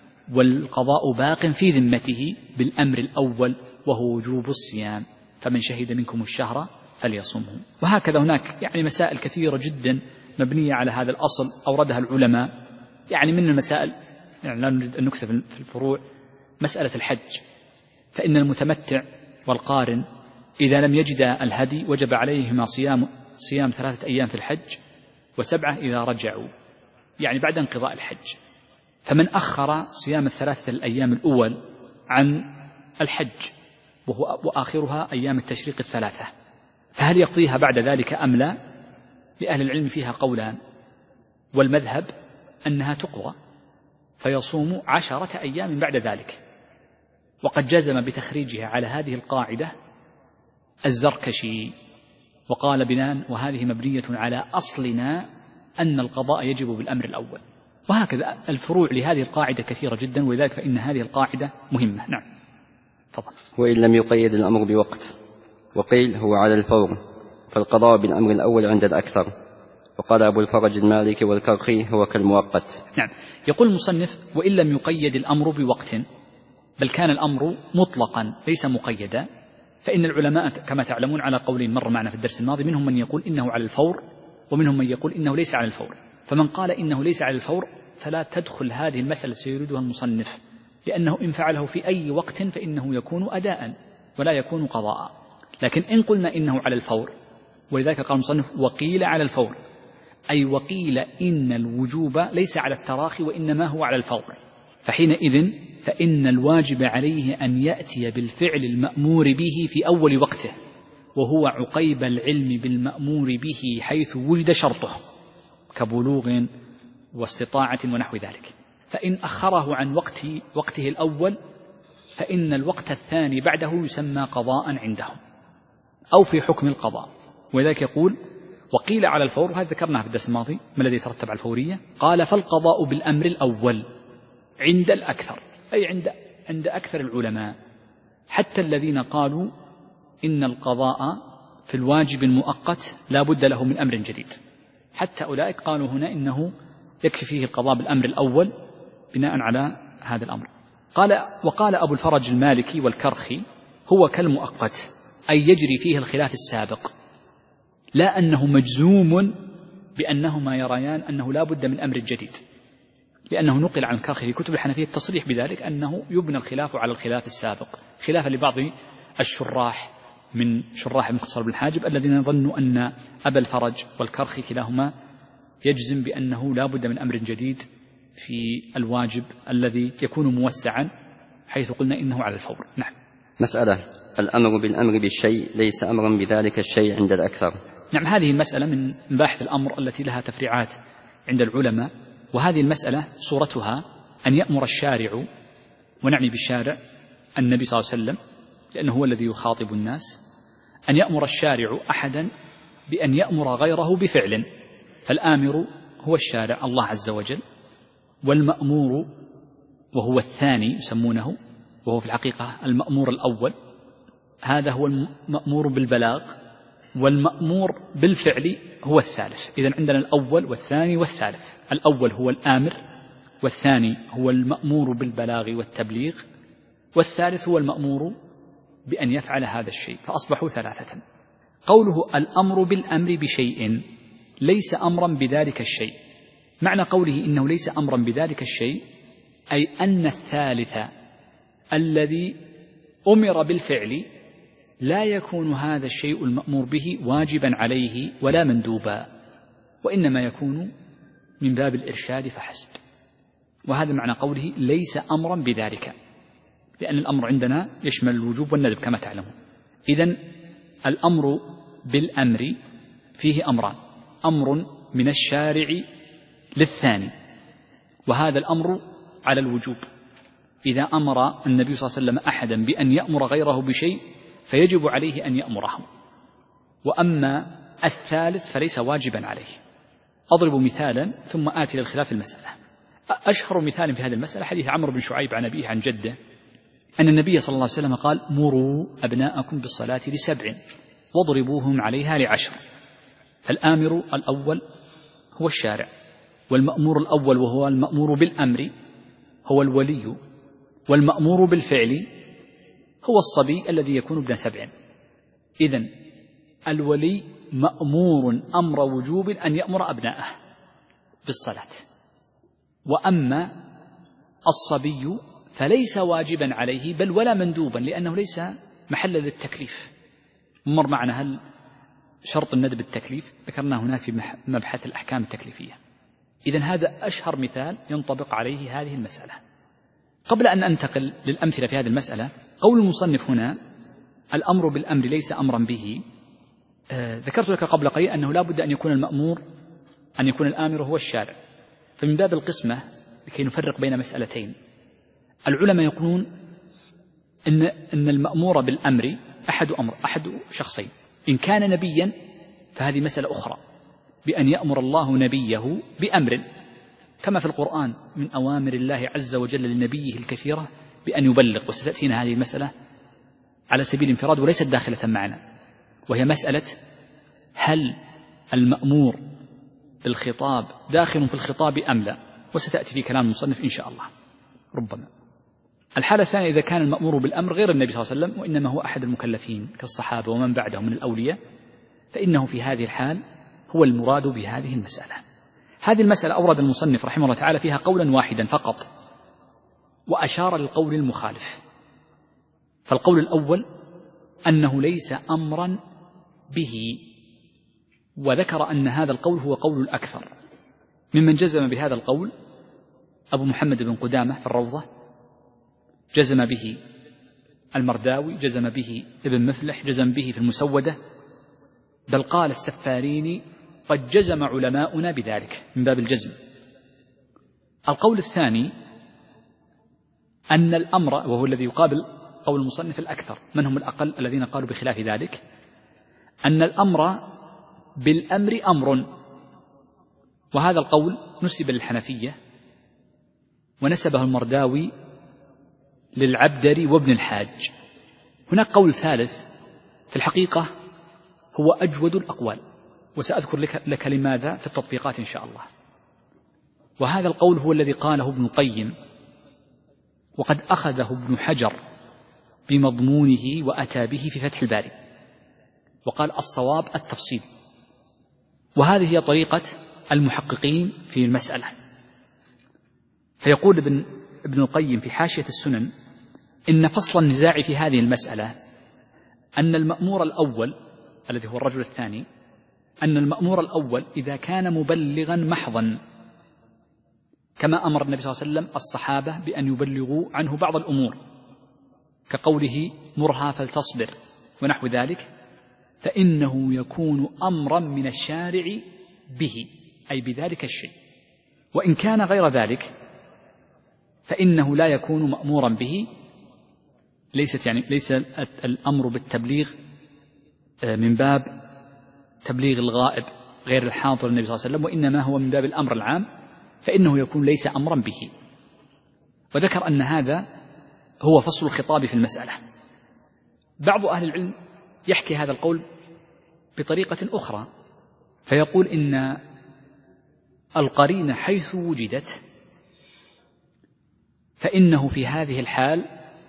S2: والقضاء باق في ذمته بالأمر الأول وهو وجوب الصيام، فمن شهد منكم الشهر فليصمه. وهكذا هناك يعني مسائل كثيرة جدا مبنية على هذا الأصل أوردها العلماء. يعني من المسائل، يعني لا نريد أن نكثر في الفروع، مسألة الحج، فإن المتمتع والقارن إذا لم يجدا الهدي وجب عليهما صيام صيام ثلاثة أيام في الحج وسبعة إذا رجعوا، يعني بعد انقضاء الحج. فمن أخر صيام الثلاثة الأيام الأول عن الحج وهو وآخرها أيام التشريق الثلاثة، فهل يقضيها بعد ذلك أم لا؟ لأهل العلم فيها قولان، والمذهب أنها تقضى فيصوم عشرة أيام بعد ذلك. وقد جزم بتخريجها على هذه القاعدة الزركشي، وقال بناء وهذه مبنية على أصلنا أن القضاء يجب بالأمر الأول. وهكذا الفروع لهذه القاعدة كثيرة جدا، ولذلك فإن هذه القاعدة مهمة. نعم تفضل.
S1: وإن لم يقيد الأمر بوقت، وقيل هو على الفور، فالقضاء بالأمر الأول عند الأكثر. وقال أبو الفرج المالكي والكرخي هو كالمؤقت.
S2: نعم. يقول المصنف وإن لم يقيد الأمر بوقت، بل كان الأمر مطلقا ليس مقيدا، فإن العلماء كما تعلمون على قولين مر معنا في الدرس الماضي، منهم من يقول إنه على الفور ومنهم من يقول إنه ليس على الفور. فمن قال إنه ليس على الفور فلا تدخل هذه المسألة سيريدها المصنف، لأنه إن فعله في أي وقت فإنه يكون أداء ولا يكون قضاء. لكن إن قلنا إنه على الفور، ولذلك قال المصنف وقيل على الفور، أي وقيل إن الوجوب ليس على التراخي وإنما هو على الفور، فحينئذ فإن الواجب عليه أن يأتي بالفعل المأمور به في أول وقته، وهو عقيب العلم بالمأمور به حيث وجد شرطه كبلوغ واستطاعة ونحو ذلك. فإن أخره عن وقت وقته الأول فإن الوقت الثاني بعده يسمى قضاء عندهم أو في حكم القضاء. ولذلك يقول وقيل على الفور، وهذا ذكرناه في الدرس الماضي ما الذي يترتب على الفورية. قال فالقضاء بالأمر الأول عند الأكثر، أي عند عند أكثر العلماء، حتى الذين قالوا إن القضاء في الواجب المؤقت لا بد له من أمر جديد، حتى أولئك قالوا هنا إنه يكفي فيه القضاء بالأمر الأول بناء على هذا الأمر. قال وقال أبو الفرج المالكي والكرخي هو كالمؤقت، أي يجري فيه الخلاف السابق، لا أنه مجزوم بأنهما يريان أنه لا بد من أمر جديد، لأنه نقل عن الكرخي في كتب الحنفية التصريح بذلك أنه يبنى الخلاف على الخلاف السابق، خلافا لبعض الشراح من شراح مختصر بن حاجب الذين ظنوا أن أبا الفرج والكرخي كلاهما يجزم بأنه لا بد من أمر جديد في الواجب الذي يكون موسعا، حيث قلنا إنه على الفور. نعم.
S1: مسألة الأمر بالأمر بالشيء ليس أمرا بذلك الشيء عند الأكثر.
S2: نعم، هذه المسألة من مباحث الأمر التي لها تفريعات عند العلماء. وهذه المسألة صورتها أن يأمر الشارع، ونعني بالشارع النبي صلى الله عليه وسلم لأنه هو الذي يخاطب الناس، أن يأمر الشارع أحدا بأن يأمر غيره بفعل، فالآمر هو الشارع الله عز وجل، والمأمور وهو الثاني يسمونه، وهو في الحقيقة المأمور الأول، هذا هو المأمور بالبلاغ، والمأمور بالفعل هو الثالث. إذن عندنا الأول والثاني والثالث، الأول هو الآمر، والثاني هو المأمور بالبلاغ والتبليغ، والثالث هو المأمور بأن يفعل هذا الشيء، فأصبحوا ثلاثة. قوله الأمر بالأمر بشيء ليس أمرا بذلك الشيء، معنى قوله إنه ليس أمرا بذلك الشيء أي أن الثالث الذي أمر بالفعل لا يكون هذا الشيء المأمور به واجبا عليه ولا مندوبا، وإنما يكون من باب الإرشاد فحسب. وهذا معنى قوله ليس أمرا بذلك، لأن الأمر عندنا يشمل الوجوب والندب كما تعلمون. إذن الأمر بالأمر فيه أمران، أمر من الشارع للثاني، وهذا الأمر على الوجوب. إذا أمر النبي صلى الله عليه وسلم أحدا بأن يأمر غيره بشيء فيجب عليه أن يأمرهم، وأما الثالث فليس واجبا عليه. أضرب مثالا ثم آتي للخلاف المسألة. أشهر مثال في هذه المسألة حديث عمرو بن شعيب عن أبيه عن جده أن النبي صلى الله عليه وسلم قال: مروا أبناءكم بالصلاة لسبع واضربوهم عليها لعشر. فالآمر الأول هو الشارع، والمأمور الأول وهو المأمور بالأمر هو الولي، والمأمور بالفعل هو الصبي الذي يكون ابن سبع. إذن الولي مأمور أمر وجوب أن يأمر أبناءه بالصلاة، وأما الصبي فليس واجبا عليه بل ولا مندوبا، لأنه ليس محل للتكليف. مر معنا هل شرط الندب التكليف، ذكرنا هناك في مبحث الأحكام التكليفية. إذن هذا أشهر مثال ينطبق عليه هذه المسألة. قبل أن أنتقل للأمثلة في هذه المسألة، قول المصنف هنا الأمر بالأمر ليس أمرا به، آه ذكرت لك قبل قليل أنه لا بد أن يكون المأمور أن يكون الآمر هو الشارع. فمن باب القسمة لكي نفرق بين مسألتين، العلماء يقولون إن, إن المأمور بالأمر أحد أمر أحد شخصين. إن كان نبيا فهذه مسألة أخرى، بأن يأمر الله نبيه بأمر، كما في القرآن من أوامر الله عز وجل لنبيه الكثيرة بأن يبلغ، وستأتينا هذه المسألة على سبيل الانفراد وليست داخلة معنا، وهي مسألة هل المأمور بالخطاب داخل في الخطاب أم لا، وستأتي في كلام المصنف إن شاء الله ربما. الحالة الثانية إذا كان المأمور بالأمر غير النبي صلى الله عليه وسلم وإنما هو أحد المكلفين كالصحابة ومن بعدهم من الأولياء، فإنه في هذه الحال هو المراد بهذه المسألة. هذه المسألة أورد المصنف رحمه الله تعالى فيها قولا واحدا فقط، وأشار للقول المخالف. فالقول الأول أنه ليس أمرا به، وذكر أن هذا القول هو قول الأكثر. ممن جزم بهذا القول أبو محمد بن قدامة في الروضة، جزم به المرداوي، جزم به ابن مفلح، جزم به في المسودة، بل قال السفاريني قد جزم علماؤنا بذلك من باب الجزم. القول الثاني أن الأمر، وهو الذي يقابل قول المصنف الأكثر، من هم الأقل الذين قالوا بخلاف ذلك، أن الأمر بالأمر أمر، وهذا القول نسب للحنفية ونسبه المرداوي للعبدري وابن الحاج. هناك قول ثالث في الحقيقة هو أجود الأقوال، وسأذكر لك, لك لماذا في التطبيقات إن شاء الله. وهذا القول هو الذي قاله ابن القيم، وقد أخذه ابن حجر بمضمونه وأتى به في فتح الباري، وقال الصواب التفصيل. وهذه هي طريقة المحققين في المسألة. فيقول ابن, ابن القيم في حاشية السنن إن فصل النزاع في هذه المسألة أن المأمور الأول الذي هو الرجل الثاني، أن المأمور الأول إذا كان مبلغا محضا، كما أمر النبي صلى الله عليه وسلم الصحابة بأن يبلغوا عنه بعض الأمور كقوله مرها فلتصبر ونحو ذلك، فإنه يكون أمرا من الشارع به، أي بذلك الشيء. وإن كان غير ذلك فإنه لا يكون مأمورا به. ليست يعني ليس الأمر بالتبليغ من باب تبليغ الغائب غير الحاضر النبي صلى الله عليه وسلم، وإنما هو من باب الأمر العام، فإنه يكون ليس أمرا به. وذكر أن هذا هو فصل الخطاب في المسألة. بعض أهل العلم يحكي هذا القول بطريقة أخرى، فيقول إن القرينة حيث وجدت فإنه في هذه الحال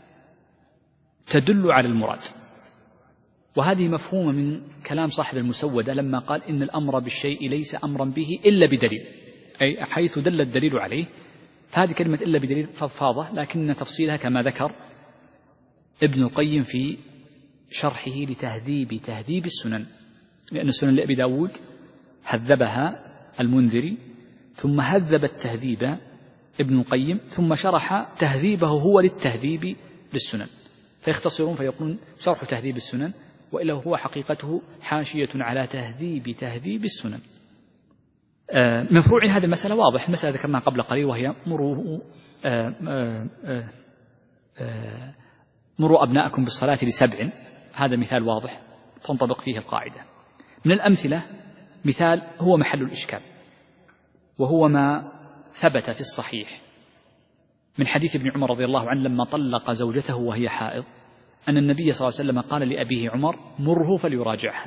S2: تدل على المراد. وهذه مفهومة من كلام صاحب المسودة لما قال إن الأمر بالشيء ليس أمرا به إلا بدليل، أي حيث دل الدليل عليه. فهذه كلمة إلا بدليل فضفاضة، لكن تفصيلها كما ذكر ابن القيم في شرحه لتهذيب تهذيب السنن، لأن السنن لأبي داود هذبها المنذري، ثم هذب التهذيب ابن القيم، ثم شرح تهذيبه هو للتهذيب للسنن، فيختصرون فيقولون شرح تهذيب السنن، وإلا هو حقيقته حاشية على تهذيب تهذيب السنن. من فروع هذه المسألة واضح، المسألة ذكرناها قبل قليل، وهي مروا مروا أبناءكم بالصلاة لسبع هذا مثال واضح تنطبق فيه القاعدة. من الأمثلة مثال هو محل الإشكال، وهو ما ثبت في الصحيح من حديث ابن عمر رضي الله عنه لما طلق زوجته وهي حائض أن النبي صلى الله عليه وسلم قال لأبيه عمر: مره فليراجعها.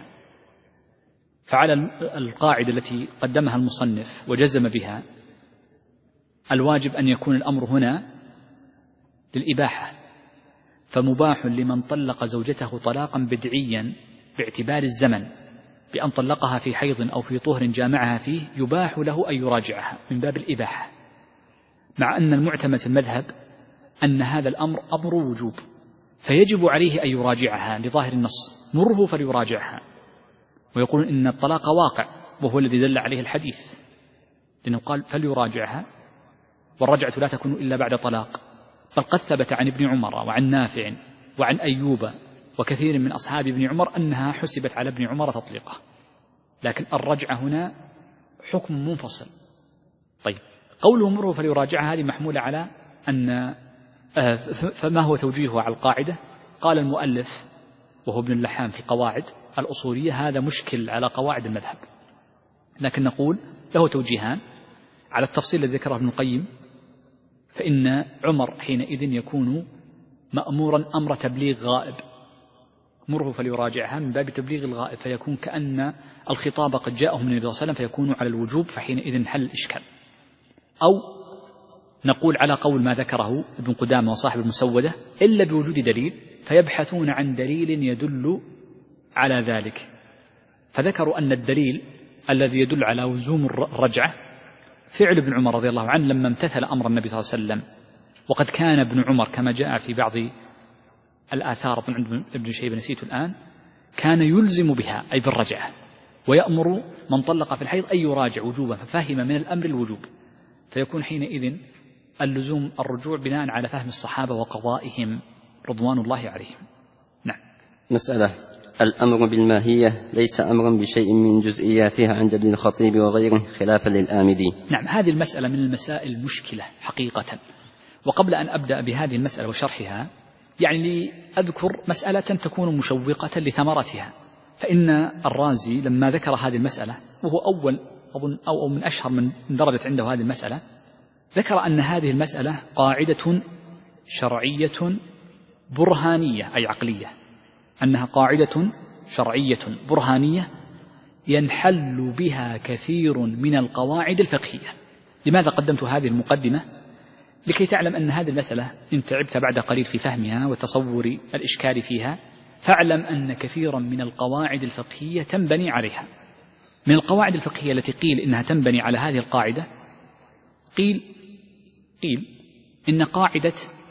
S2: فعلى القاعدة التي قدمها المصنف وجزم بها الواجب أن يكون الأمر هنا للإباحة، فمباح لمن طلق زوجته طلاقا بدعيا باعتبار الزمن بأن طلقها في حيض أو في طهر جامعها فيه يباح له أن يراجعها من باب الإباحة، مع أن المعتمد في المذهب أن هذا الأمر أمر وجوب، فيجب عليه أن يراجعها لظاهر النص: مره فليراجعها. ويقول إن الطلاق واقع، وهو الذي دل عليه الحديث، لأنه قال فليراجعها، والرجعة لا تكون إلا بعد طلاق. بل قد ثبت عن ابن عمر وعن نافع وعن أيوب وكثير من أصحاب ابن عمر أنها حسبت على ابن عمر تطليقه، لكن الرجعة هنا حكم منفصل. طيب، قوله مره فليراجعها هذه محمولة على أن فما هو توجيهه على القاعدة؟ قال المؤلف وهو ابن اللحام في قواعد الأصولية: هذا مشكل على قواعد المذهب، لكن نقول له توجيهان على التفصيل الذي ذكره ابن القيم. فإن عمر حينئذ يكون مأمورا أمر تبليغ غائب، مره فليراجعها من باب تبليغ الغائب، فيكون كأن الخطاب قد جاءه من النبي صلى الله عليه وسلم فيكون على الوجوب، فحينئذ حل الإشكال. أو نقول على قول ما ذكره ابن قدامة وصاحب المسودة: إلا بوجود دليل، فيبحثون عن دليل يدل على ذلك، فذكروا أن الدليل الذي يدل على لزوم الرجعة فعل ابن عمر رضي الله عنه لما امتثل أمر النبي صلى الله عليه وسلم. وقد كان ابن عمر كما جاء في بعض الآثار عند ابن شيبة نسيت الآن، كان يلزم بها أي بالرجعة، ويأمر من طلق في الحيض أن يراجع وجوبا، ففهم من الأمر الوجوب، فيكون حينئذ اللزوم الرجوع بناء على فهم الصحابة وقضائهم رضوان الله عليهم. نعم.
S1: مسألة: الأمر بالماهية ليس أمرا بشيء من جزئياتها عند ابن الخطيب وغيره خلافا للآمدي.
S2: نعم، هذه المسألة من المسائل المشكلة حقيقة. وقبل أن أبدأ بهذه المسألة وشرحها يعني لأذكر مسألة تكون مشوقة لثمرتها. فإن الرازي لما ذكر هذه المسألة، وهو أول أظن أو من أشهر من درجت عنده هذه المسألة، ذكر أن هذه المسألة قاعدة شرعية برهانية أي عقلية، أنها قاعدة شرعية برهانية ينحل بها كثير من القواعد الفقهية. لماذا قدمت هذه المقدمة؟ لكي تعلم أن هذه المسألة إن تعبت بعد قليل في فهمها وتصور الإشكال فيها، فاعلم أن كثيرا من القواعد الفقهية تنبني عليها. من القواعد الفقهية التي قيل إنها تنبني على هذه القاعدة، قيل قيل إن قاعدة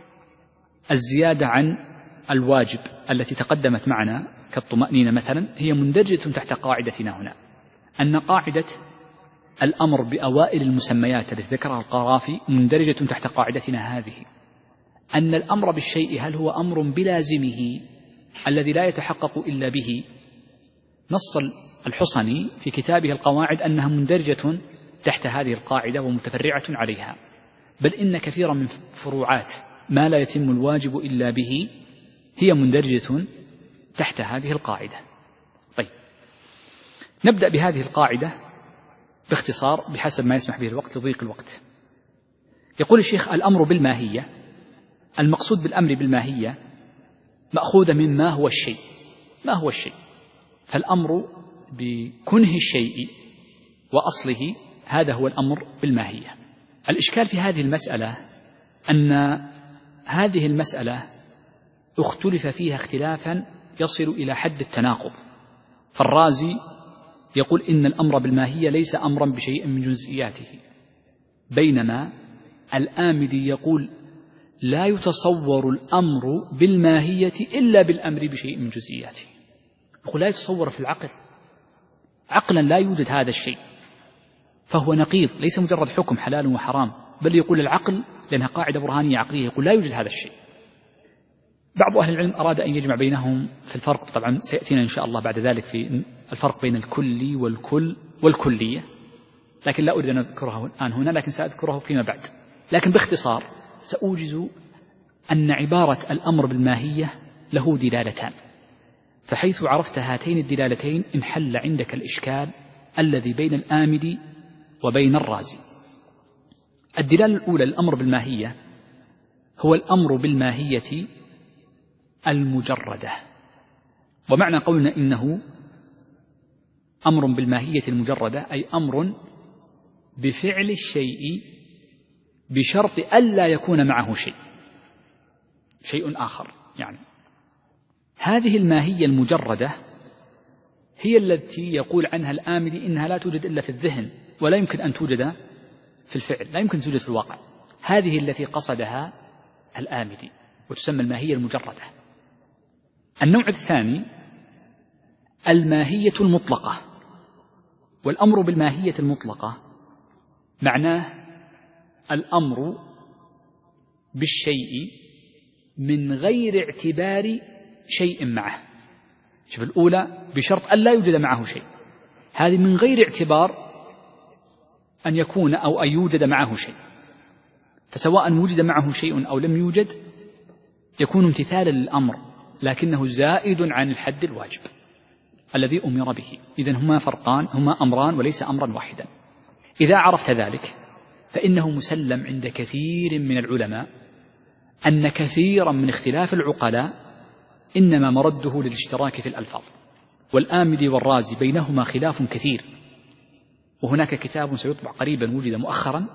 S2: الزيادة عن الواجب التي تقدمت معنا كالطمأنينة مثلا هي مندرجة تحت قاعدتنا هنا. أن قاعدة الأمر بأوائل المسميات التي ذكرها القرافي مندرجة تحت قاعدتنا هذه. أن الأمر بالشيء هل هو أمر بلازمه الذي لا يتحقق إلا به، نص الحصني في كتابه القواعد أنها مندرجة تحت هذه القاعدة ومتفرعة عليها، بل إن كثيرا من فروعات ما لا يتم الواجب إلا به هي مندرجة تحت هذه القاعدة. طيب، نبدأ بهذه القاعدة باختصار بحسب ما يسمح به الوقت لضيق الوقت. يقول الشيخ: الأمر بالماهية، المقصود بالأمر بالماهية مأخوذ من ما هو الشيء. ما هو الشيء؟ فالأمر بكنه الشيء وأصله، هذا هو الأمر بالماهية. الإشكال في هذه المسألة أن هذه المسألة اختلف فيها اختلافا يصل إلى حد التناقض. فالرازي يقول إن الأمر بالماهية ليس أمرا بشيء من جزئياته، بينما الآمدي يقول لا يتصور الأمر بالماهية إلا بالأمر بشيء من جزئياته. يقول لا يتصور في العقل، عقلا لا يوجد هذا الشيء، فهو نقيض، ليس مجرد حكم حلال وحرام، بل يقول العقل، لأنها قاعدة برهانية عقلية، يقول لا يوجد هذا الشيء. بعض أهل العلم أراد أن يجمع بينهم في الفرق، طبعا سيأتينا إن شاء الله بعد ذلك في الفرق بين الكلي والكل والكلية، لكن لا أريد أن أذكره الآن هنا، لكن سأذكره فيما بعد. لكن باختصار سأوجز أن عبارة الأمر بالماهية له دلالتان. فحيث عرفت هاتين الدلالتين انحل عندك الإشكال الذي بين الآمد وبين الرازي. الدلالة الأولى الأمر بالماهية هو الأمر بالماهية المجردة، ومعنى قولنا إنه أمر بالماهية المجردة أي أمر بفعل الشيء بشرط ألا يكون معه شيء شيء آخر. يعني هذه الماهية المجردة هي التي يقول عنها الآمدي إنها لا توجد إلا في الذهن ولا يمكن أن توجد في الفعل، لا يمكن توجد في الواقع. هذه التي قصدها الآمدي وتسمى الماهية المجردة. النوع الثاني الماهية المطلقة، والأمر بالماهية المطلقة معناه الأمر بالشيء من غير اعتبار شيء معه. شوف الأولى بشرط أن لا يوجد معه شيء، هذه من غير اعتبار أن يكون أو أن يوجد معه شيء، فسواء وجد معه شيء أو لم يوجد يكون امتثالا للأمر لكنه زائد عن الحد الواجب الذي أمر به. إذن هما فرقان، هما أمران وليس أمرا واحدا. إذا عرفت ذلك فإنه مسلم عند كثير من العلماء أن كثيرا من اختلاف العقلاء إنما مرده للاشتراك في الألفاظ، والآمدي والرازي بينهما خلاف كثير. وهناك كتاب سيطبع قريبا وجد مؤخرا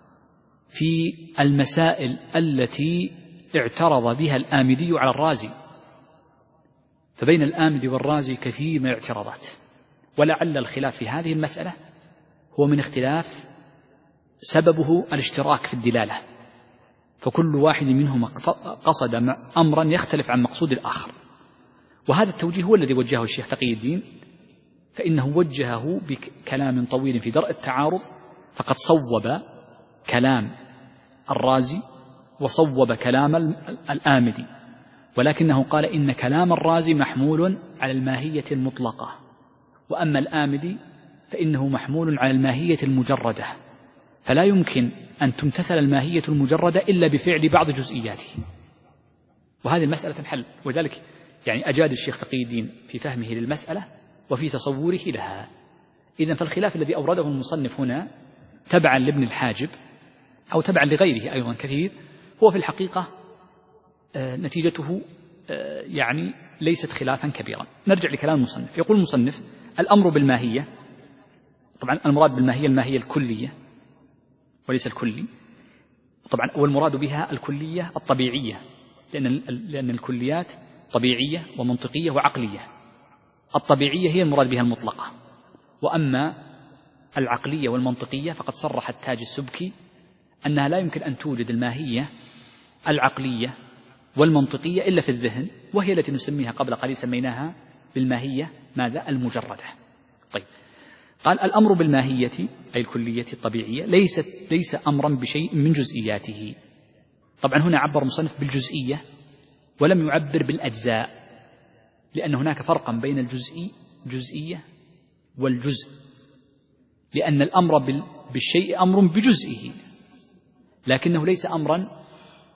S2: في المسائل التي اعترض بها الآمدي على الرازي، فبين الآمدي والرازي كثير من الاعتراضات، ولعل الخلاف في هذه المسألة هو من اختلاف سببه الاشتراك في الدلالة، فكل واحد منهما قصد أمرا يختلف عن مقصود الآخر. وهذا التوجيه هو الذي وجهه الشيخ تقي الدين، فإنه وجهه بكلام طويل في درء التعارض، فقد صوب كلام الرازي وصوب كلام الآمدي، ولكنه قال إن كلام الرازي محمول على الماهية المطلقة، وأما الآمدي فإنه محمول على الماهية المجردة، فلا يمكن أن تمتثل الماهية المجردة إلا بفعل بعض جزئياته. وهذه المسألة تنحل، وذلك يعني أجاد الشيخ تقي الدين في فهمه للمسألة وفي تصوره لها. إذن فالخلاف الذي أورده المصنف هنا تبعا لابن الحاجب أو تبعا لغيره أيضا كثير هو في الحقيقة آه نتيجته آه يعني ليست خلافا كبيرا. نرجع لكلام المصنف. يقول المصنف الأمر بالماهية، طبعا المراد بالماهية الماهية الكلية وليس الكلي، طبعا والمراد بها الكلية الطبيعية، لأن لأن الكليات طبيعية ومنطقية وعقلية. الطبيعية هي المراد بها المطلقة، وأما العقلية والمنطقية فقد صرح التاج السبكي أنها لا يمكن أن توجد الماهية العقلية والمنطقية إلا في الذهن، وهي التي نسميها قبل قليل سميناها بالماهية ماذا؟ المجردة. طيب، قال الأمر بالماهية أي الكلية الطبيعية ليست ليس أمرا بشيء من جزئياته. طبعا هنا عبر المصنف بالجزئية ولم يعبر بالأجزاء، لأن هناك فرقا بين الجزئي جزئية والجزء، لأن الأمر بالشيء أمر بجزئه لكنه ليس أمرا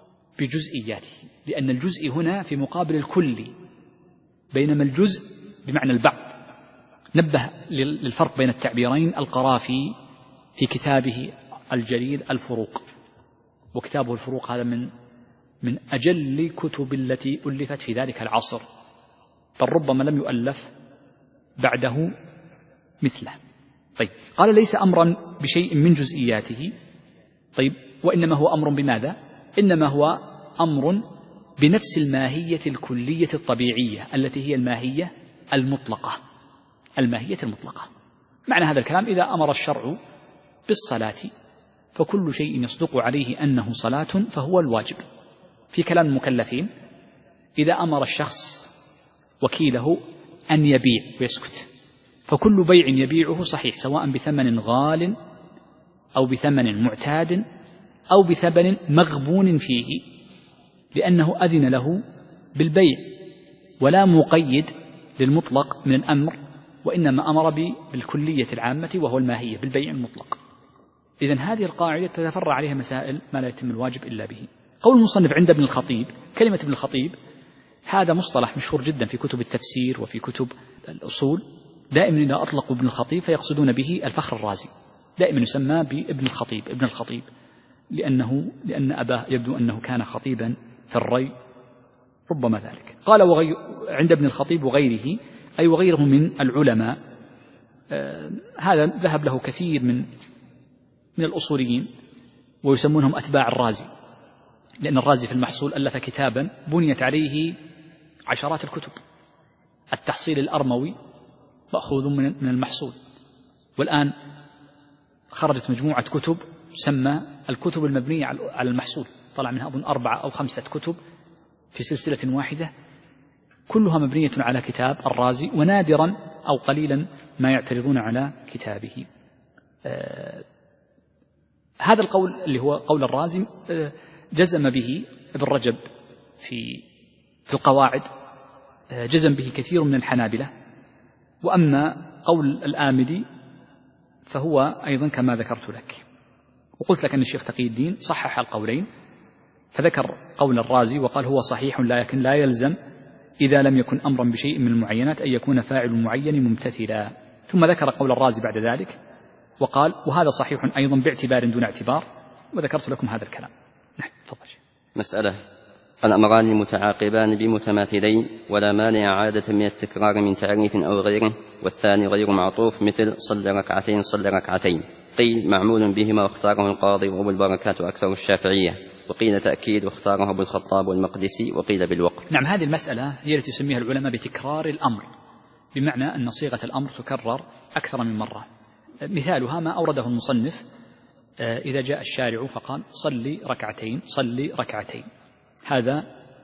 S2: بجزئياته، لأن الجزء هنا في مقابل الكلي، بينما الجزء بمعنى البعض. نبه للفرق بين التعبيرين القرافي في كتابه الجليل الفروق، وكتابه الفروق هذا من من أجل كتب التي ألفت في ذلك العصر، بل ربما لم يؤلف بعده مثله. طيب، قال ليس أمرا بشيء من جزئياته. طيب، وإنما هو أمر بماذا؟ إنما هو أمر بنفس الماهية الكلية الطبيعية التي هي الماهية المطلقة، الماهية المطلقة. معنى هذا الكلام إذا أمر الشرع بالصلاة فكل شيء يصدق عليه أنه صلاة فهو الواجب. في كلام المكلفين إذا أمر الشخص وكيله أن يبيع ويسكت فكل بيع يبيعه صحيح، سواء بثمن غال أو بثمن معتاد أو بثمن مغبون فيه، لأنه أذن له بالبيع ولا مقيد للمطلق من الأمر، وإنما أمر بالكلية العامة وهو الماهية بالبيع المطلق. إذن هذه القاعدة تتفرع عليها مسائل ما لا يتم الواجب إلا به. قول المصنف عند ابن الخطيب، كلمة ابن الخطيب هذا مصطلح مشهور جدا في كتب التفسير وفي كتب الأصول. دائما إذا أطلقوا ابن الخطيب فيقصدون به الفخر الرازي، دائما يسمى بابن الخطيب ابن الخطيب لأنه لأن أباه يبدو أنه كان خطيبا في الري، ربما ذلك. قال وغير عند ابن الخطيب وغيره، أي وغيره من العلماء. آه هذا ذهب له كثير من من الأصوليين ويسمونهم أتباع الرازي، لأن الرازي في المحصول ألف كتابا بنيت عليه عشرات الكتب. التحصيل الأرموي مأخوذ من المحصول، والآن خرجت مجموعة كتب تسمى الكتب المبنية على المحصول، طلع منها أظن أربعة أو خمسة كتب في سلسلة واحدة كلها مبنية على كتاب الرازي، ونادرا أو قليلا ما يعترضون على كتابه. آه هذا القول اللي هو قول الرازي آه جزم به ابن رجب في في القواعد، آه جزم به كثير من الحنابلة. وأما قول الآمدي فهو أيضا كما ذكرت لك، وقلت لك أن الشيخ تقي الدين صحح القولين، فذكر قول الرازي وقال هو صحيح لكن لا يلزم إذا لم يكن أمرا بشيء من المعينات أن يكون فاعل المعين ممتثلا. ثم ذكر قول الرازي بعد ذلك وقال وهذا صحيح أيضا باعتبار دون اعتبار، وذكرت لكم هذا الكلام. نعم تفضل.
S1: مسألة: الأمران المتعاقبان بمتماثلين ولا مانع عادة من التكرار من تعريف أو غيره، والثاني غير معطوف مثل صل ركعتين صل ركعتين. قيل معمول بهما واختاره القاضي وأبو البركات وأكثر الشافعية، وقيل تأكيد واختاره أبو الخطاب والمقدسي، وقيل بالوقت.
S2: نعم، هذه المسألة هي التي يسميها العلماء بتكرار الأمر، بمعنى أن صيغة الأمر تكرر أكثر من مرة. مثالها ما أورده المصنف: إذا جاء الشارع فقال صلي ركعتين صلي ركعتين، هذا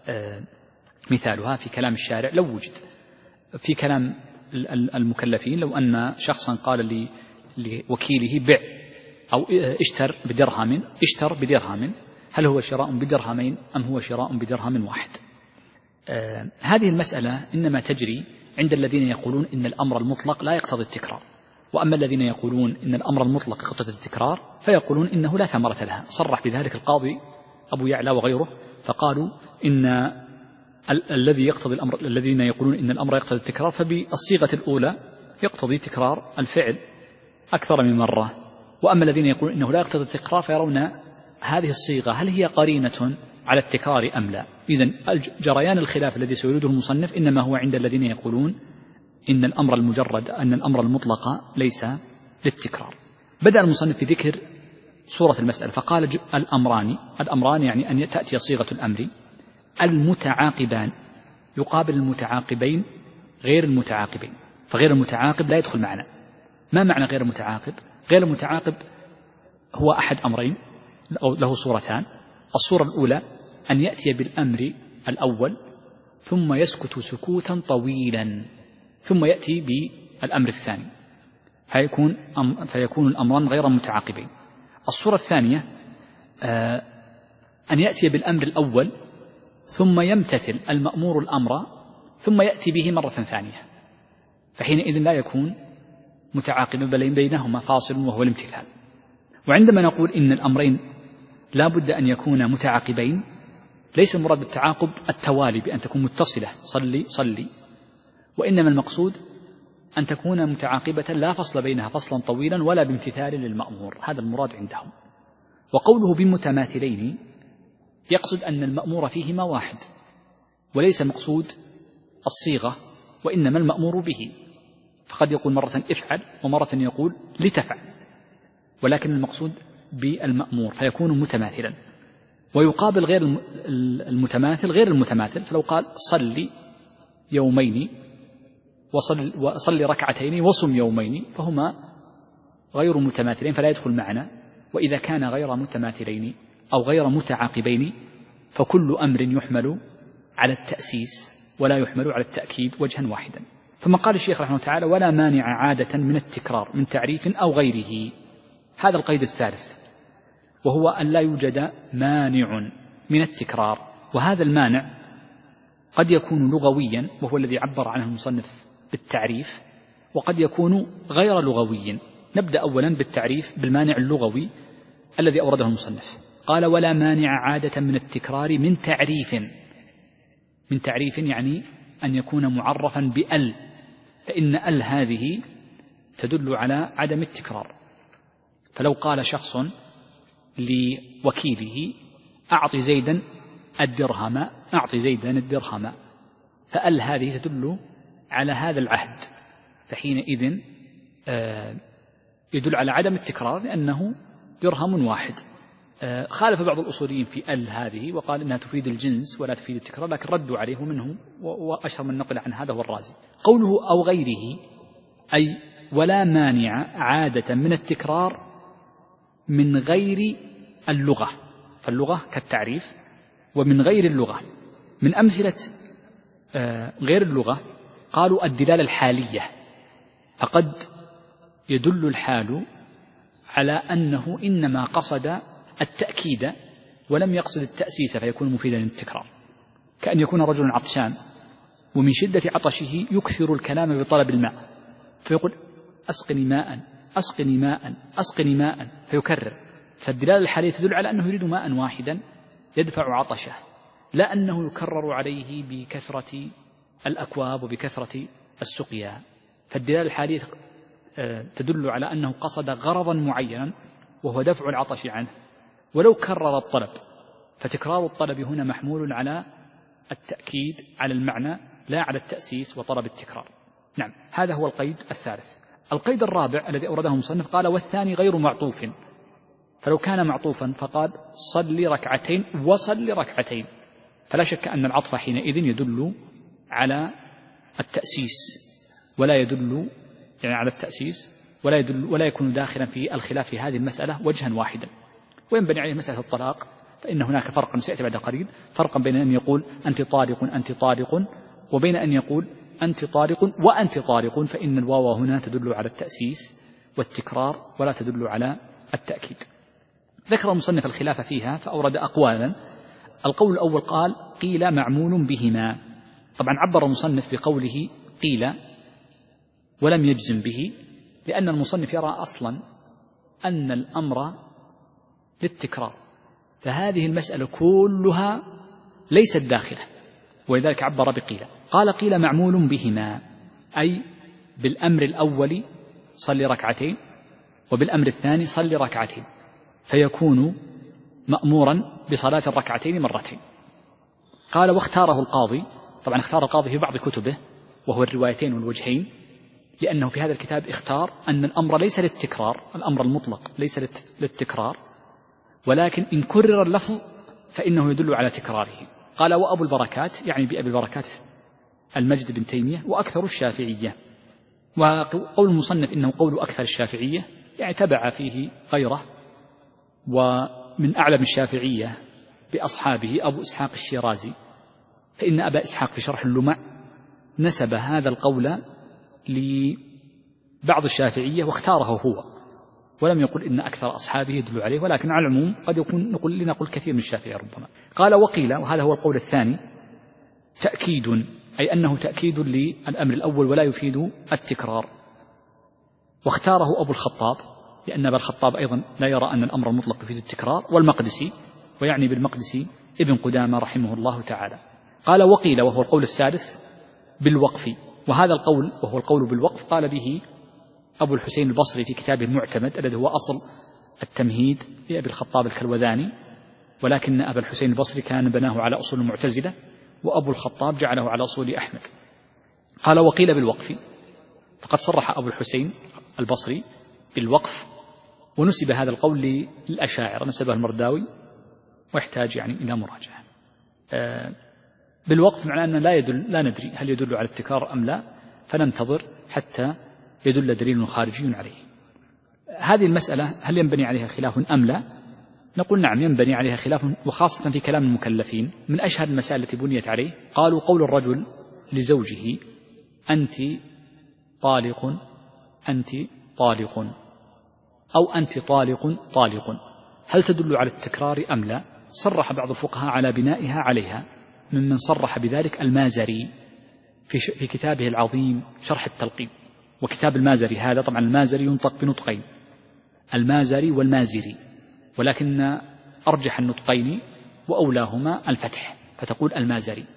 S2: مثالها في كلام الشارع لو وجد. في كلام المكلفين لو أن شخصا قال لوكيله بع أو اشتر بدرهم اشتر بدرهم، هل هو شراء بدرهمين أم هو شراء بدرهم واحد؟ آه هذه المسألة إنما تجري عند الذين يقولون إن الأمر المطلق لا يقتضي التكرار، وأما الذين يقولون إن الأمر المطلق يقتضي التكرار فيقولون إنه لا ثمرة لها. صرح بذلك القاضي أبو يعلى وغيره، فقالوا إن ال- الذي يقتضي الأمر الذين يقولون إن الأمر يقتضي التكرار فبالصيغة الأولى يقتضي تكرار الفعل أكثر من مرة، وأما الذين يقولون إنه لا يقتضي التكرار فيرون هذه الصيغة هل هي قرينة على التكرار أم لا. إذن جريان الخلاف الذي سيريده المصنف إنما هو عند الذين يقولون إن الأمر المجرد أن الأمر المطلق ليس للتكرار. بدأ المصنف في ذكر صورة المسألة فقال الأمران الأمران يعني أن تأتي صيغة الأمر المتعاقبان يقابل المتعاقبين غير المتعاقبين، فغير المتعاقب لا يدخل معنا. ما معنى غير المتعاقب؟ غير المتعاقب هو أحد أمرين أو له صورتان. الصورة الأولى أن يأتي بالأمر الأول ثم يسكت سكوتا طويلا ثم يأتي بالأمر الثاني، فيكون, أم فيكون الأمران غير متعاقبين. الصورة الثانية آه أن يأتي بالأمر الأول ثم يمتثل المأمور الأمر ثم يأتي به مرة ثانية، فحينئذ لا يكون متعاقبا بل بينهما فاصل وهو الامتثال. وعندما نقول إن الأمرين لا بد أن يكونا متعاقبين ليس المراد بالتعاقب التوالي بأن تكون متصلة صلي صلي، وإنما المقصود أن تكون متعاقبة لا فصل بينها فصلا طويلا ولا بامتثال للمأمور، هذا المراد عندهم. وقوله بمتماثلين يقصد أن المأمور فيهما واحد وليس مقصود الصيغة وإنما المأمور به، فقد يقول مرة افعل ومرة يقول لتفعل، ولكن المقصود بالمأمور فيكون متماثلا. ويقابل غير المتماثل غير المتماثل، فلو قال صلي يومين وصل, وصل ركعتين وصم يومين فهما غير متماثلين فلا يدخل معنا. وإذا كان غير متماثلين أو غير متعاقبين فكل أمر يحمل على التأسيس ولا يحمل على التأكيد وجها واحدا. ثم قال الشيخ رحمه الله تعالى: ولا مانع عادة من التكرار من تعريف أو غيره. هذا القيد الثالث، وهو أن لا يوجد مانع من التكرار، وهذا المانع قد يكون لغويا وهو الذي عبر عنه المصنف بالتعريف، وقد يكون غير لغوي. نبدأ أولا بالتعريف بالمانع اللغوي الذي أورده المصنف. قال: ولا مانع عادة من التكرار من تعريف من تعريف يعني أن يكون معرفا بأل، فإن أل هذه تدل على عدم التكرار. فلو قال شخص لوكيله أعطي زيدا الدرهم، أعطي زيدا الدرهم، فأل هذه تدل على هذا العهد، فحينئذ يدل على عدم التكرار لأنه درهم واحد. خالف بعض الأصوليين في أل هذه وقال إنها تفيد الجنس ولا تفيد التكرار، لكن ردوا عليه منهم، وأشهر من نقل عن هذا هو الرازي. قوله أو غيره أي ولا مانع عادة من التكرار من غير اللغة، فاللغة كالتعريف، ومن غير اللغة. من أمثلة غير اللغة قالوا الدلالة الحالية، فقد يدل الحال على أنه إنما قصد التأكيد ولم يقصد التأسيس فيكون مفيدا للتكرار، كأن يكون رجل عطشان ومن شدة عطشه يكثر الكلام بطلب الماء، فيقول أسقني ماء أسقني ماء أسقني ماء فيكرر، فالدلالة الحالية تدل على أنه يريد ماء واحدا يدفع عطشه، لا أنه يكرر عليه بكثرة الأكواب وبكثرة السقيا. فالدلالة الحالية تدل على أنه قصد غرضا معينا وهو دفع العطش عنه، ولو كرر الطلب فتكرار الطلب هنا محمول على التأكيد على المعنى لا على التأسيس وطلب التكرار. نعم، هذا هو القيد الثالث. القيد الرابع الذي أورده المصنف قال والثاني غير معطوف، فلو كان معطوفا فقال صل ركعتين وصل ركعتين، فلا شك أن العطف حينئذ يدل على التأسيس ولا يدل يعني على التأسيس ولا يدل ولا يكون داخلا في الخلاف في هذه المسألة وجها واحدا. وينبني عليه مسألة الطلاق، فإن هناك فرقا سيأتي بعد قليل، فرقا بين أن يقول أنت طالق أنت طالق وبين أن يقول أنت طالق وأنت طالق، فإن الواو هنا تدل على التأسيس والتكرار ولا تدل على التأكيد. ذكر المصنف الخلاف فيها فأورد أقوالا. القول الأول قال قيل معمول بهما، طبعا عبر المصنف بقوله قيل ولم يجزم به، لأن المصنف يرى أصلا أن الأمر للتكرار، فهذه المسألة كلها ليست داخلة، ولذلك عبر بقيل. قال قيل معمول بهما أي بالأمر الأول صل ركعتين وبالأمر الثاني صل ركعتين، فيكون مأمورا بصلاة الركعتين مرتين. قال واختاره القاضي، طبعا اختار القاضي في بعض كتبه وهو الروايتين والوجهين، لأنه في هذا الكتاب اختار أن الأمر ليس للتكرار، الأمر المطلق ليس للتكرار، ولكن إن كرر اللفظ فإنه يدل على تكراره. قال وأبو البركات يعني بأبي البركات المجد بن تيمية وأكثر الشافعية. وقول المصنف إنه قول أكثر الشافعية يعني تبع فيه غيره، ومن أعلم الشافعية بأصحابه أبو إسحاق الشيرازي، فإن أبا إسحاق في شرح اللمع نسب هذا القول لبعض الشافعية واختاره هو، ولم يقل إن أكثر أصحابه يدل عليه، ولكن على العموم قد يكون نقول لنقول كثير من الشافعية ربما. قال وقيل، وهذا هو القول الثاني، تأكيد أي أنه تأكيد للأمر الأول ولا يفيد التكرار، واختاره أبو الخطاب لأن أبا الخطاب أيضا لا يرى أن الأمر المطلق يفيد التكرار، والمقدسي، ويعني بالمقدسي ابن قدامة رحمه الله تعالى. قال وقيل، وهو القول الثالث، بالوقف، وهذا القول وهو القول بالوقف قال به أبو الحسين البصري في كتابه المعتمد الذي هو أصل التمهيد لأبي الخطاب الكلوذاني، ولكن أبا الحسين البصري كان بناه على أصول المعتزلة، وأبو الخطاب جعله على أصول أحمد. قال وقيل بالوقف، فقد صرح أبو الحسين البصري بالوقف، ونسب هذا القول للأشاعرة، نسبه المرداوي ويحتاج يعني إلى مراجعة. آه بالوقف معناه أن لا يدل، لا ندري هل يدل على التكرار أم لا، فننتظر حتى يدل دليل خارجي عليه. هذه المسألة هل ينبني عليها خلاف أم لا؟ نقول نعم ينبني عليها خلاف، وخاصة في كلام المكلفين. من أشهر المسائل التي بنيت عليه قالوا قول الرجل لزوجه أنت طالق أنت طالق أو أنت طالق طالق، هل تدل على التكرار أم لا؟ صرح بعض الفقهاء على بنائها عليها، ممن صرح بذلك المازري في كتابه العظيم شرح التلقين. وكتاب المازري هذا طبعا المازري ينطق بنطقين، المازري والمازري، ولكن أرجح النطقين وأولاهما الفتح، فتقول المازري.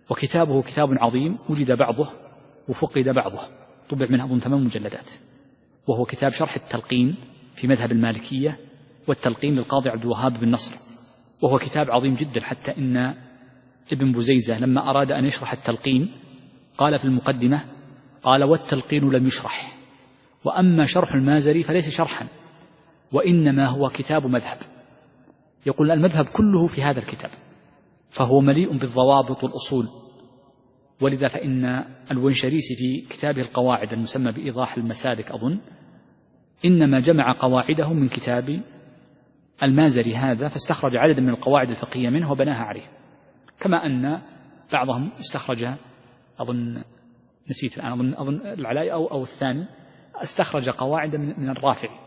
S2: وكتابه كتاب عظيم وجد بعضه وفقد بعضه، طبع منه أظن ثمان مجلدات، وهو كتاب شرح التلقين في مذهب المالكية والتلقين للقاضي عبد الوهاب بن نصر، وهو كتاب عظيم جدا، حتى إن ابن بزيزة لما أراد أن يشرح التلقين قال في المقدمة قال: والتلقين لم يشرح، وأما شرح المازري فليس شرحا وإنما هو كتاب مذهب. يقول المذهب كله في هذا الكتاب، فهو مليء بالضوابط والأصول. ولذا فإن الونشريسي في كتابه القواعد المسمى بإيضاح المسالك أظن إنما جمع قواعده من كتاب المازري هذا، فاستخرج عددا من القواعد الفقهية منه وبناها عليه، كما أن بعضهم استخرج أظن نسيت الآن أظن, أظن العلاء أو, أو الثاني استخرج قواعد من, من الرافعي،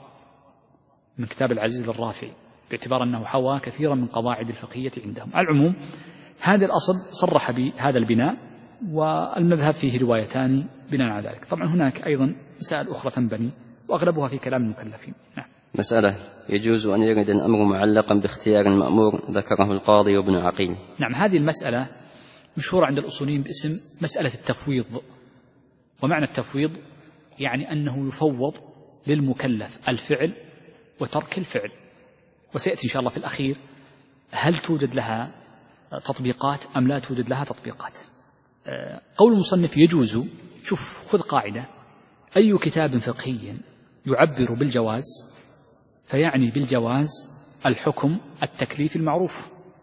S2: من كتاب العزيز للرافعي، باعتبار أنه حوى كثيرا من قواعد الفقهية عندهم. على العموم هذا الأصل صرح بهذا البناء، والمذهب فيه روايتان بناء على ذلك. طبعا هناك أيضا مسائل أخرى تنبني وأغلبها في كلام المكلفين. نعم.
S1: مسألة: يجوز أن يرد الأمر معلقا باختيار المأمور، ذكره القاضي وابن عقيل.
S2: نعم، هذه المسألة مشهورة عند الأصوليين باسم مسألة التفويض. ومعنى التفويض يعني أنه يفوض للمكلف الفعل وترك الفعل، وسيأتي إن شاء الله في الأخير هل توجد لها تطبيقات أم لا توجد لها تطبيقات. قول المصنف يجوز، شوف خذ قاعدة: أي كتاب فقهي يعبر بالجواز فيعني بالجواز الحكم التكليفي المعروف،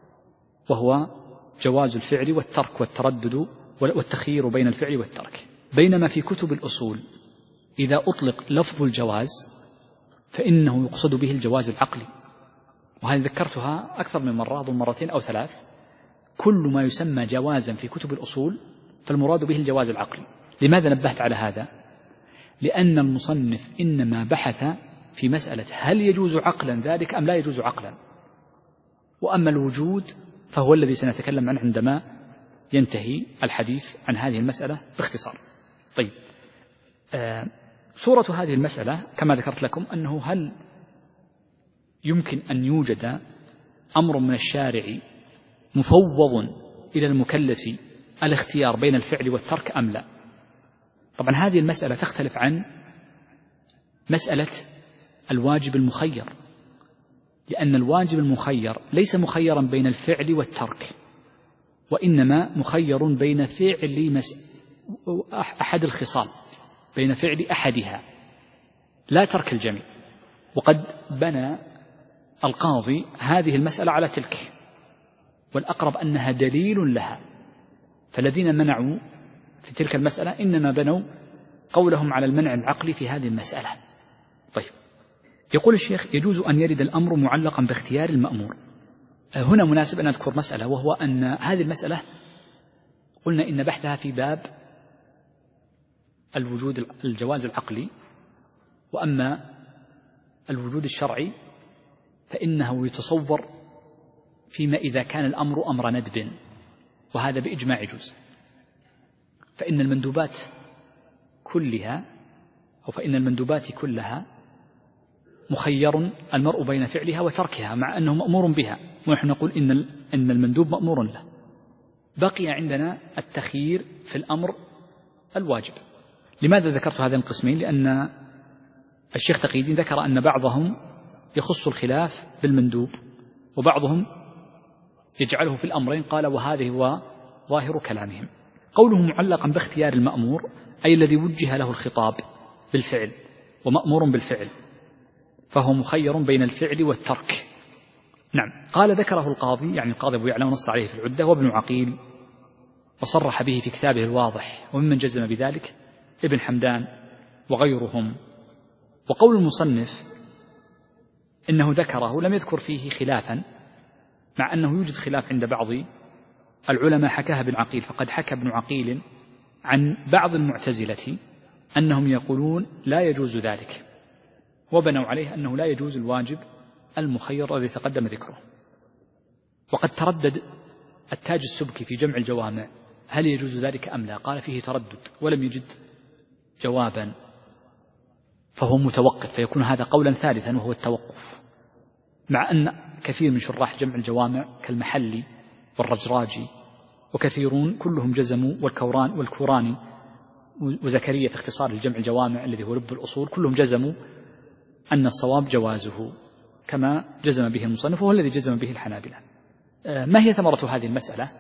S2: وهو جواز الفعل والترك والتردد والتخيير بين الفعل والترك. بينما في كتب الأصول إذا أطلق لفظ الجواز فإنه يقصد به الجواز العقلي، وهذه ذكرتها أكثر من مرة، أظن مرتين أو ثلاث. كل ما يسمى جوازا في كتب الأصول فالمراد به الجواز العقلي. لماذا نبهت على هذا؟ لأن المصنف إنما بحث في مسألة هل يجوز عقلا ذلك أم لا يجوز عقلا، وأما الوجود فهو الذي سنتكلم عنه عندما ينتهي الحديث عن هذه المسألة باختصار. طيب، آه صورة هذه المسألة كما ذكرت لكم أنه هل يمكن أن يوجد أمر من الشارع مفوض إلى المكلف الاختيار بين الفعل والترك أم لا؟ طبعا هذه المسألة تختلف عن مسألة الواجب المخير، لأن الواجب المخير ليس مخيرا بين الفعل والترك، وإنما مخير بين فعل مس... أحد الخصال، بين فعل أحدها لا ترك الجميع. وقد بنى القاضي هذه المسألة على تلك، والأقرب أنها دليل لها، فالذين منعوا في تلك المسألة إنما بنوا قولهم على المنع العقلي في هذه المسألة. طيب، يقول الشيخ يجوز أن يرد الأمر معلقا باختيار المأمور. هنا مناسب أن أذكر مسألة، وهو أن هذه المسألة قلنا إن بحثها في باب الوجود الجواز العقلي، وأما الوجود الشرعي فإنه يتصور فيما إذا كان الأمر أمر ندب، وهذا بإجماع يجوز. فإن المندوبات كلها أو فإن المندوبات كلها مخير المرء بين فعلها وتركها، مع أنه مأمور بها، ونحن نقول إن إن المندوب مأمور له. بقي عندنا التخيير في الأمر الواجب. لماذا ذكرت هذين القسمين؟ لأن الشيخ تقي الدين ذكر أن بعضهم يخص الخلاف بالمندوب وبعضهم يجعله في الأمرين، قال وهذا هو ظاهر كلامهم. قوله معلقا باختيار المأمور أي الذي وجه له الخطاب بالفعل ومأمور بالفعل، فهو مخير بين الفعل والترك. نعم، قال ذكره القاضي، يعني القاضي أبو يعلى ونص عليه في العدة، وابن عقيل وصرح به في كتابه الواضح، وممن جزم بذلك ابن حمدان وغيرهم. وقول المصنف إنه ذكره لم يذكر فيه خلافا، مع أنه يوجد خلاف عند بعض العلماء حكاها ابن عقيل. فقد حكى ابن عقيل عن بعض المعتزلة أنهم يقولون لا يجوز ذلك، وبنوا عليه أنه لا يجوز الواجب المخير الذي تقدم ذكره. وقد تردد التاج السبكي في جمع الجوامع هل يجوز ذلك أم لا، قال فيه تردد ولم يجد جوابا، فهو متوقف، فيكون هذا قولا ثالثا وهو التوقف. مع أن كثير من شراح جمع الجوامع كالمحلي والرجراجي وكثيرون كلهم جزموا، والكوران والكوراني وزكريا في اختصار الجمع الجوامع الذي هو لب الأصول، كلهم جزموا أن الصواب جوازه كما جزم به المصنف، وهو الذي جزم به الحنابلة. ما هي ثمرة هذه المسألة؟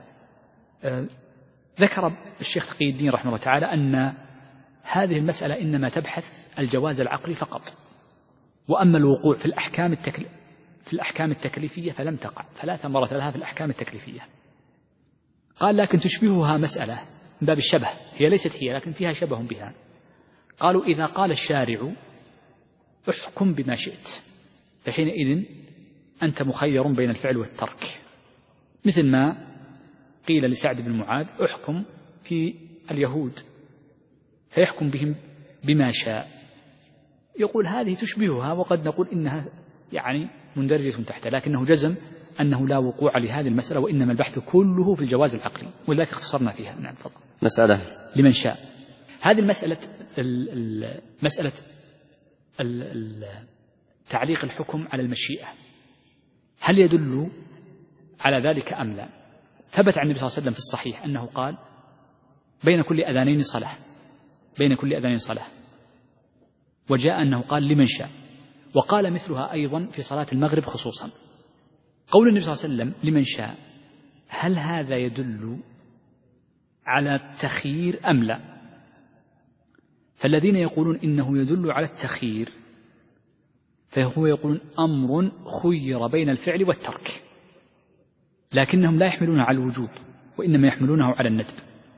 S2: ذكر الشيخ تقي الدين رحمه الله تعالى أن هذه المسألة إنما تبحث الجواز العقلي فقط، وأما الوقوع في الأحكام التكل... في الأحكام التكليفية فلم تقع، فلا ثمرة لها في الأحكام التكليفية. قال لكن تشبهها مسألة من باب الشبه، هي ليست هي لكن فيها شبه بها. قالوا إذا قال الشارع احكم بما شئت فحينئذ أنت مخير بين الفعل والترك، مثل ما قيل لسعد بن معاذ احكم في اليهود فيحكم بهم بما شاء. يقول هذه تشبهها، وقد نقول إنها يعني مندرجة تحتها، لكنه جزم أنه لا وقوع لهذه المسألة، وإنما البحث كله في الجواز العقلي، ولذلك اختصرنا فيها. نعم فضل.
S1: مسألة
S2: لمن شاء. هذه المسألة مسألة تعليق الحكم على المشيئة هل يدل على ذلك أم لا؟ ثبت عن النبي صلى الله عليه وسلم في الصحيح أنه قال بين كل أذانين صلاة، بين كل أذانين صلاة، وجاء أنه قال لمن شاء، وقال مثلها أيضا في صلاة المغرب خصوصا. قول النبي صلى الله عليه وسلم لمن شاء، هل هذا يدل على التخيير أم لا؟ فالذين يقولون إنه يدل على التخيير فهو يقولون أمر خير بين الفعل والترك، لكنهم لا يحملونه على الوجوب وإنما يحملونه على الندب،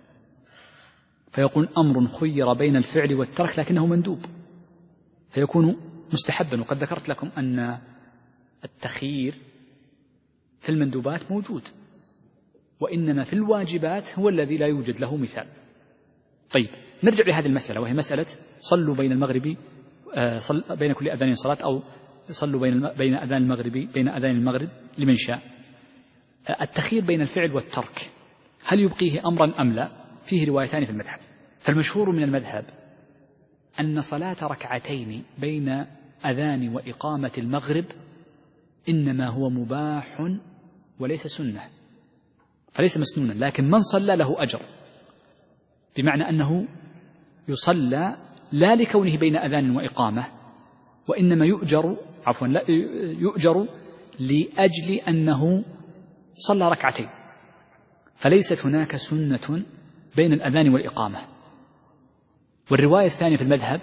S2: فيقول أمر خير بين الفعل والترك لكنه مندوب فيكون مستحبا. وقد ذكرت لكم أن التخيير في المندوبات موجود، وإنما في الواجبات هو الذي لا يوجد له مثال. طيب نرجع لهذه المسألة، وهي مسألة صلوا بين المغرب صل بين كل أذان صلاة، أو صلوا بين بين أذان المغرب بين أذان المغرب لمن شاء. التخيير بين الفعل والترك هل يبقيه أمرا أم لا؟ فيه روايتان في المذهب. فالمشهور من المذهب أن صلاة ركعتين بين أذان وإقامة المغرب إنما هو مباح وليس سنة، فليس مسنونا، لكن من صلى له أجر، بمعنى أنه يصلى لا لكونه بين أذان وإقامة، وإنما يؤجر عفوا لا يؤجر لأجل أنه صلى ركعتين، فليست هناك سنة بين الأذان والإقامة. والرواية الثانية في المذهب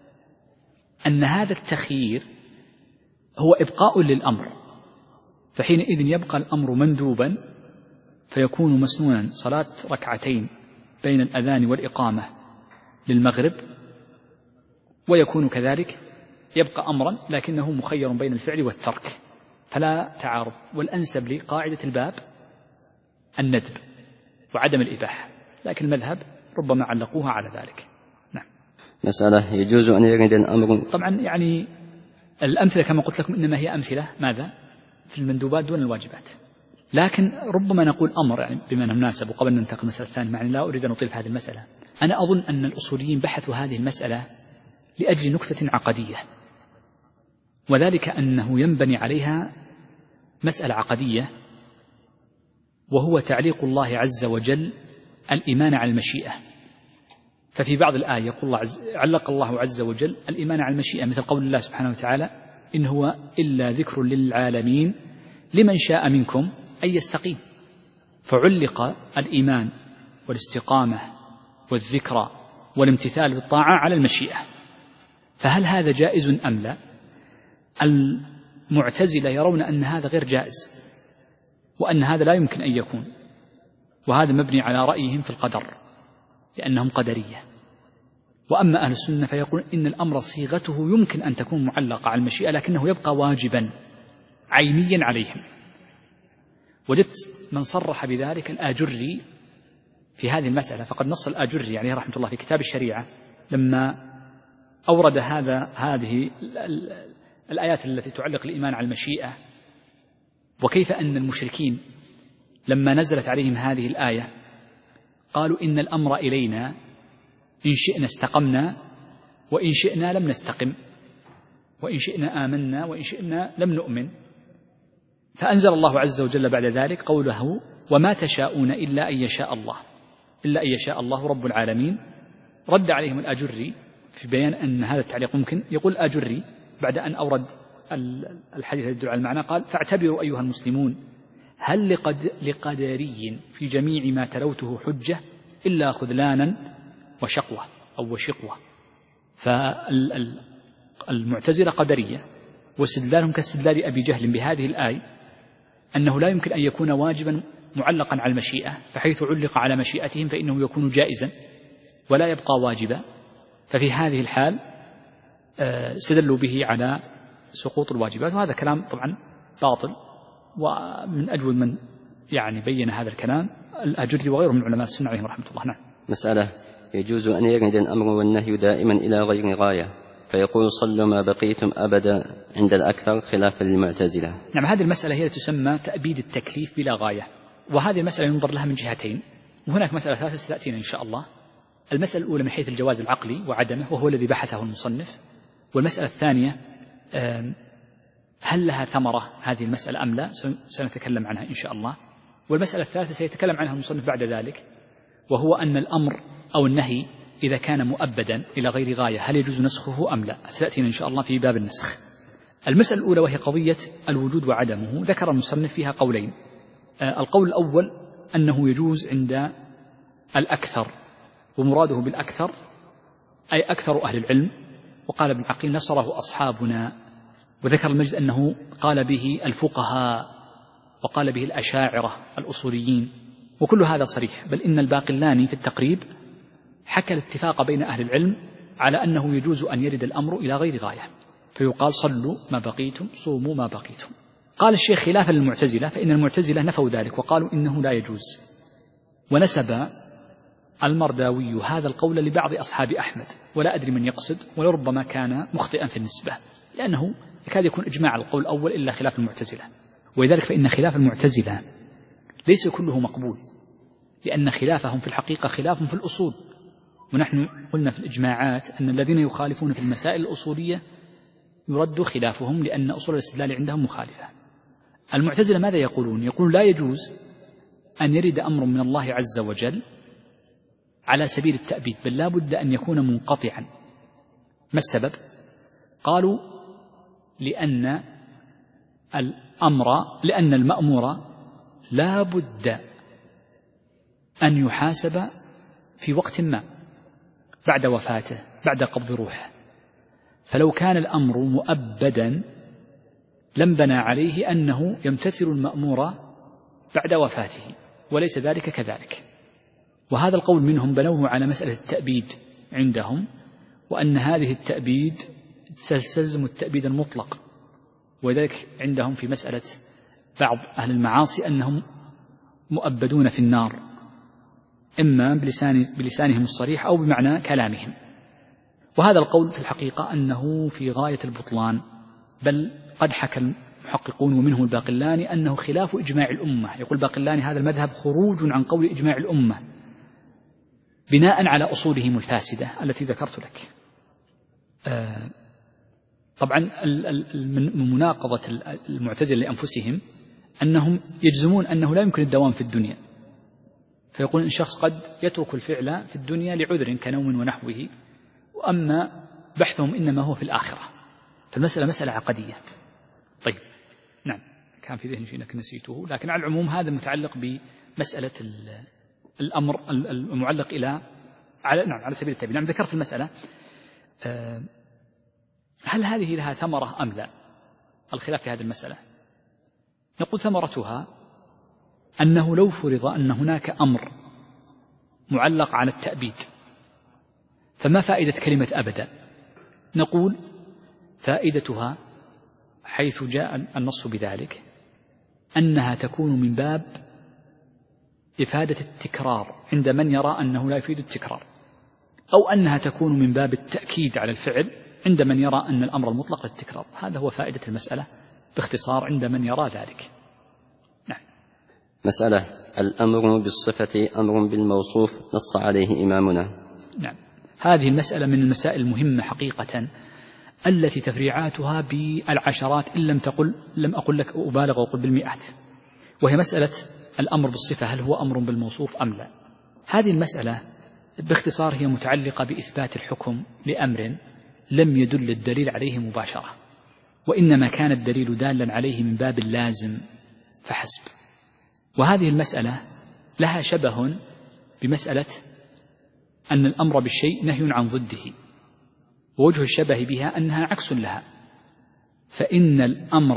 S2: أن هذا التخيير هو إبقاء للأمر، فحينئذ يبقى الأمر مندوبا فيكون مسنونا صلاة ركعتين بين الأذان والإقامة للمغرب، ويكون كذلك يبقى أمرا لكنه مخير بين الفعل والترك، فلا تعارض. والأنسب لقاعدة الباب الندب وعدم الإباحة، لكن المذهب ربما علقوها على ذلك. نعم.
S1: مسألة يجوز أن يرد الأمر.
S2: طبعا يعني الأمثلة كما قلت لكم إنما هي أمثلة ماذا في المندوبات دون الواجبات، لكن ربما نقول أمر يعني بما مناسب. وقبل أن ننتقل المسألة الثانية، معني لا أريد أن أطيل في هذه المسألة، أنا أظن أن الأصوليين بحثوا هذه المسألة لأجل نكتة عقدية، وذلك أنه ينبني عليها مسألة عقدية، وهو تعليق الله عز وجل الإيمان على المشيئة. ففي بعض الآية يقول الله عز علق الله عز وجل الإيمان على المشيئة، مثل قول الله سبحانه وتعالى إن هو إلا ذكر للعالمين لمن شاء منكم أن يستقيم، فعلق الإيمان والاستقامة والذكرى والامتثال بالطاعة على المشيئة. فهل هذا جائز أم لا؟ المعتزلة يرون أن هذا غير جائز، وأن هذا لا يمكن أن يكون، وهذا مبني على رأيهم في القدر لأنهم قدرية. وأما أهل السنة فيقول إن الأمر صيغته يمكن أن تكون معلقة على المشيئة لكنه يبقى واجبا عينيا عليهم. وجدت من صرح بذلك الآجري في هذه المسألة، فقد نص الآجري عليه رحمة الله في كتاب الشريعة لما أورد هذا هذه الآيات التي تعلق الإيمان على المشيئة، وكيف أن المشركين لما نزلت عليهم هذه الآية قالوا إن الأمر إلينا إن شئنا استقمنا وإن شئنا لم نستقم، وإن شئنا آمنا وإن شئنا لم نؤمن. فأنزل الله عز وجل بعد ذلك قوله وما تشاءون إلا أن يشاء الله، إلا أن يشاء الله رب العالمين. رد عليهم الآجري في بيان أن هذا التعليق ممكن. يقول الآجري بعد أن أورد الحديث يدل على المعنى قال: فاعتبروا أيها المسلمون، هل لقد لقدري في جميع ما تلوته حجة إلا خذلانا وشقوة أو وشقوة. فالمعتزلة قدرية، واستدلالهم كاستدلال أبي جهل بهذه الآية أنه لا يمكن أن يكون واجبا معلقا على المشيئة، فحيث علق على مشيئتهم فإنه يكون جائزا ولا يبقى واجبا. ففي هذه الحال استدلوا به على سقوط الواجبات، وهذا كلام طبعا باطل. ومن أجود من يعني بين هذا الكلام الأجري وغيره من علماء السنة عليهم رحمة الله. نعم.
S1: مسألة: يجوز أن يرد الأمر والنهي دائما إلى غير غاية، فيقول صلوا ما بقيتم أبدا عند الأكثر خلافا للمعتزلة.
S2: نعم، هذه المسألة هي تسمى تأبيد التكليف بلا غاية، وهذه المسألة ينظر لها من جهتين، وهناك مسألة ثالثة ستأتينا إن شاء الله. المسألة الأولى من حيث الجواز العقلي وعدمه، وهو الذي بحثه المصنف. والمسألة الثانية هل لها ثمرة هذه المسألة أم لا، سنتكلم عنها إن شاء الله. والمسألة الثالثة سيتكلم عنها المصنف بعد ذلك، وهو أن الأمر أو النهي إذا كان مؤبدا إلى غير غاية هل يجوز نسخه أم لا، ستأتينا إن شاء الله في باب النسخ. المسألة الأولى وهي قضية الوجود وعدمه، ذكر المصنف فيها قولين. القول الأول أنه يجوز عند الأكثر، ومراده بالأكثر أي أكثر أهل العلم. وقال ابن عقيل: نصره أصحابنا. وذكر المجد أنه قال به الفقهاء، وقال به الأشاعرة الأصوليين، وكل هذا صريح. بل إن الباقلاني في التقريب حكى الاتفاق بين أهل العلم على أنه يجوز أن يرد الأمر إلى غير غاية، فيقال صلوا ما بقيتم، صوموا ما بقيتم. قال الشيخ خلافا للمعتزلة، فإن المعتزلة نفوا ذلك وقالوا إنه لا يجوز. ونسب المرداوي هذا القول لبعض أصحاب أحمد، ولا أدري من يقصد، ولربما كان مخطئا في النسبة، لأنه يكاد يكون إجماع القول الأول إلا خلاف المعتزلة. ولذلك فإن خلاف المعتزلة ليس كله مقبول، لأن خلافهم في الحقيقة خلاف في الأصول. ونحن قلنا في الإجماعات أن الذين يخالفون في المسائل الأصولية يرد خلافهم، لأن أصول الاستدلال عندهم مخالفة. المعتزلة ماذا يقولون؟ يقولون لا يجوز أن يرد أمر من الله عز وجل على سبيل التأبيد، بل لا بد أن يكون منقطعا. ما السبب؟ قالوا لأن الأمر لأن المأمور لا بد أن يحاسب في وقت ما بعد وفاته، بعد قبض روحه. فلو كان الأمر مؤبدا لم بنى عليه أنه يمتثل المأمور بعد وفاته، وليس ذلك كذلك. وهذا القول منهم بنوه على مسألة التأبيد عندهم، وأن هذه التأبيد تستلزم التأبيد المطلق. وذلك عندهم في مسألة بعض أهل المعاصي أنهم مؤبدون في النار، إما بلسان بلسانهم الصريح أو بمعنى كلامهم. وهذا القول في الحقيقة أنه في غاية البطلان، بل قد حكى المحققون ومنهم الباقلاني أنه خلاف إجماع الأمة. يقول الباقلاني هذا المذهب خروج عن قول إجماع الأمة بناء على أصولهم الفاسدة التي ذكرت لك. آه طبعا من مناقضة المعتزلة لأنفسهم أنهم يجزمون أنه لا يمكن الدوام في الدنيا، فيقول إن شخص قد يترك الفعل في الدنيا لعذر كنوم ونحوه، وأما بحثهم إنما هو في الآخرة. فالمسألة مسألة عقدية. طيب نعم، كان في ذهني شيء لكن نسيته، لكن على العموم هذا متعلق بمسألة الأمر المعلق إلى على نعم على سبيل التأبيد. نعم ذكرت المسألة. أه هل هذه لها ثمرة أم لا؟ الخلاف في هذه المسألة. نقول ثمرتها أنه لو فرض أن هناك أمر معلق على التأبيد فما فائدة كلمة أبدا؟ نقول فائدتها حيث جاء النص بذلك أنها تكون من باب إفادة التكرار عند من يرى أنه لا يفيد التكرار، أو أنها تكون من باب التأكيد على الفعل عند من يرى أن الأمر المطلق للتكرار. هذا هو فائدة المسألة باختصار عند من يرى ذلك. نعم.
S1: مسألة: الأمر بالصفة أمر بالموصوف نص عليه إمامنا.
S2: نعم، هذه المسألة من المسائل المهمة حقيقة التي تفريعاتها بالعشرات إن لم تقل لم أقل لك أبالغ وأقول بالمئات، وهي مسألة الأمر بالصفة هل هو أمر بالموصوف أم لا؟ هذه المسألة باختصار هي متعلقة بإثبات الحكم لأمر لم يدل الدليل عليه مباشرة، وإنما كان الدليل دالا عليه من باب اللازم فحسب. وهذه المسألة لها شبه بمسألة أن الأمر بالشيء نهي عن ضده، ووجه الشبه بها أنها عكس لها، فإن الأمر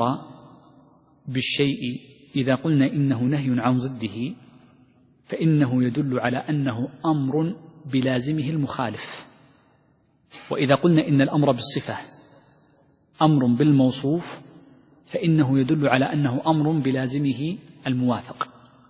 S2: بالشيء إذا قلنا إنه نهي عن ضده فإنه يدل على أنه أمر بلازمه المخالف، وإذا قلنا إن الأمر بالصفة أمر بالموصوف فإنه يدل على أنه أمر بلازمه الموافق.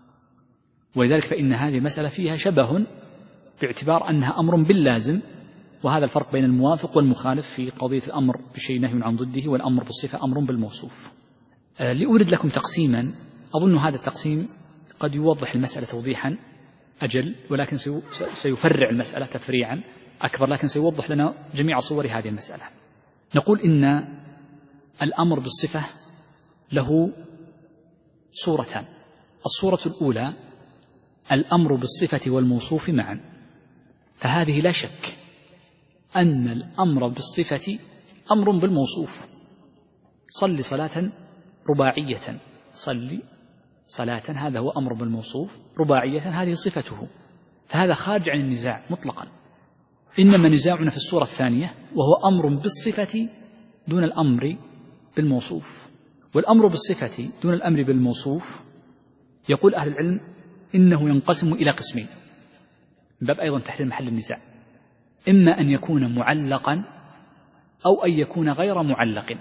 S2: ولذلك فإن هذه مسألة فيها شبه باعتبار أنها أمر باللازم، وهذا الفرق بين الموافق والمخالف في قضية الأمر بشيء نهي عن ضده والأمر بالصفة أمر بالموصوف. أه لأورد لكم تقسيما أظن هذا التقسيم قد يوضح المسألة توضيحا أجل، ولكن سيفرع المسألة تفريعا أكبر، لكن سيوضح لنا جميع صور هذه المسألة. نقول إن الأمر بالصفة له صورتان. الصورة الأولى الأمر بالصفة والموصوف معا، فهذه لا شك أن الأمر بالصفة أمر بالموصوف. صل صلاة رباعية، صل صلاة هذا هو أمر بالموصوف، رباعية هذه صفته، فهذا خارج عن النزاع مطلقا. إنما نزاعنا في الصورة الثانية وهو أمر بالصفة دون الأمر بالموصوف. والأمر بالصفة دون الأمر بالموصوف يقول أهل العلم إنه ينقسم إلى قسمين من باب أيضا تحديد محل النزاع، إما أن يكون معلقا أو أن يكون غير معلق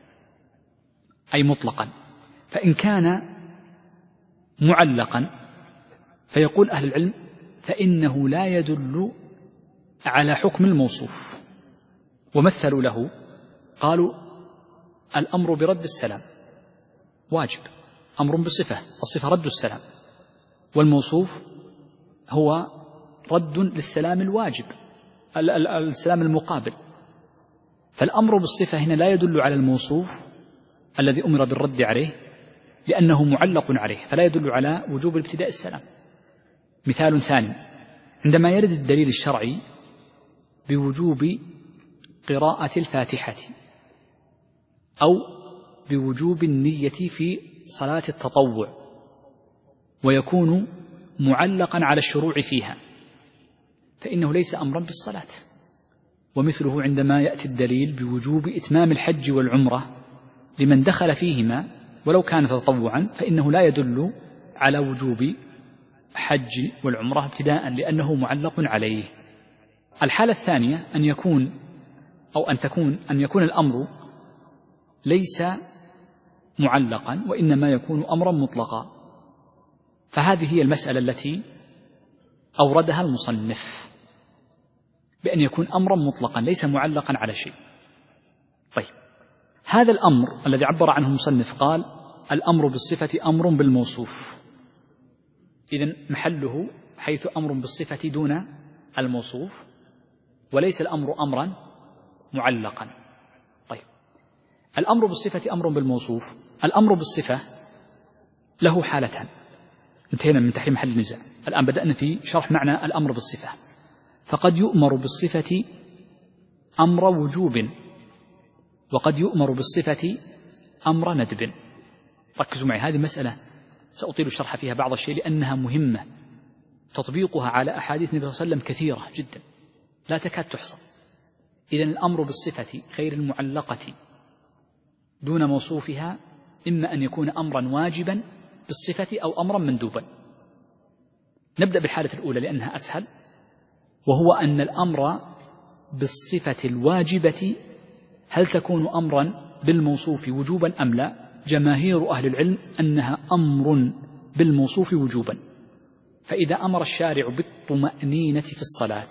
S2: أي مطلقا. فإن كان معلقا فيقول أهل العلم فإنه لا يدل على حكم الموصوف، ومثلوا له قالوا الأمر برد السلام واجب، أمر بصفة، الصفة رد السلام، والموصوف هو رد للسلام الواجب السلام المقابل. فالأمر بالصفة هنا لا يدل على الموصوف الذي أمر بالرد عليه لأنه معلق عليه، فلا يدل على وجوب ابتداء السلام. مثال ثاني، عندما يرد الدليل الشرعي بوجوب قراءة الفاتحة أو بوجوب النية في صلاة التطوع ويكون معلقا على الشروع فيها فإنه ليس أمرا بالصلاة. ومثله عندما يأتي الدليل بوجوب إتمام الحج والعمرة لمن دخل فيهما ولو كان تطوعا فإنه لا يدل على وجوب حج والعمرة ابتداء لأنه معلق عليه. الحالة الثانية أن يكون أو أن تكون أن يكون الأمر ليس معلقا وإنما يكون أمرا مطلقا، فهذه هي المسألة التي أوردها المصنف بأن يكون أمرا مطلقا ليس معلقا على شيء. طيب، هذا الأمر الذي عبر عنه المصنف قال الأمر بالصفة أمر بالموصوف، إذن محله حيث أمر بالصفة دون الموصوف وليس الأمر أمرا معلقا. طيب، الأمر بالصفة أمر بالموصوف، الأمر بالصفة له حالتان. انتهينا من تحريم محل النزاع، الآن بدأنا في شرح معنى الأمر بالصفة. فقد يؤمر بالصفة أمر وجوب، وقد يؤمر بالصفة أمر ندب. ركزوا معي، هذه مسألة سأطيل الشرح فيها بعض الشيء لأنها مهمة، تطبيقها على أحاديث النبي صلى الله عليه وسلم كثيرة جدا لا تكاد تحصى. إذن الأمر بالصفة غير المعلقة دون موصوفها إما أن يكون أمرا واجبا بالصفة أو أمرا مندوبا. نبدأ بالحالة الأولى لأنها أسهل، وهو أن الأمر بالصفة الواجبة هل تكون أمرا بالموصوف وجوبا أم لا؟ جماهير أهل العلم أنها أمر بالموصوف وجوبا. فإذا أمر الشارع بالطمأنينة في الصلاة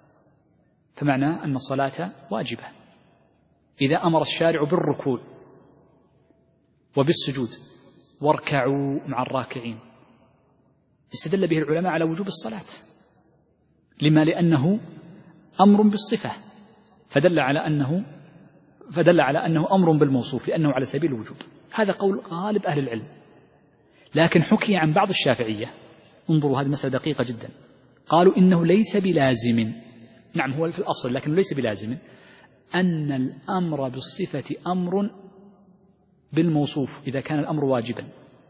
S2: فمعناه أن الصلاة واجبة. إذا أمر الشارع بالركوع وبالسجود واركعوا مع الراكعين استدل به العلماء على وجوب الصلاة. لما؟ لأنه أمر بالصفة فدل على أنه فدل على أنه أمر بالموصوف لأنه على سبيل الوجوب. هذا قول غالب أهل العلم. لكن حكي عن بعض الشافعية، انظروا هذه مسألة دقيقة جدا، قالوا إنه ليس بلازم، نعم هو في الأصل لكنه ليس بلازم، أن الأمر بالصفة أمر بالموصوف إذا كان الأمر واجبا،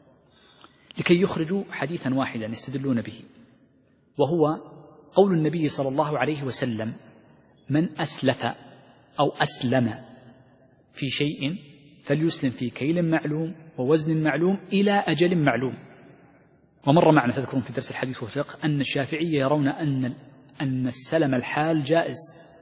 S2: لكي يخرجوا حديثا واحدا يستدلون به، وهو قول النبي صلى الله عليه وسلم: من أسلف أو أسلم في شيء فليسلم في كيل معلوم ووزن معلوم إلى أجل معلوم. ومر معنا تذكرون في درس الحديث والفقه أن الشافعية يرون أن أن السلم الحال جائز،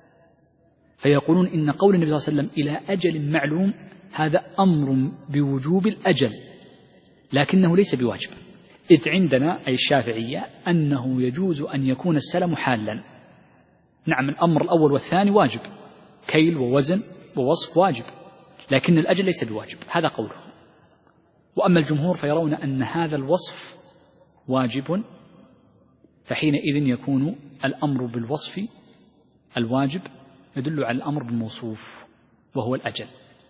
S2: فيقولون إن قول النبي صلى الله عليه وسلم إلى أجل معلوم هذا أمر بوجوب الأجل لكنه ليس بواجب، إذ عندنا أي الشافعية أنه يجوز أن يكون السلم حالا. نعم الأمر الأول والثاني واجب، كيل ووزن ووصف واجب، لكن الأجل ليس بواجب، هذا قوله. وأما الجمهور فيرون أن هذا الوصف واجب، فحينئذ يكون الأمر بالوصف الواجب يدل على الأمر بالموصوف وهو الأجل.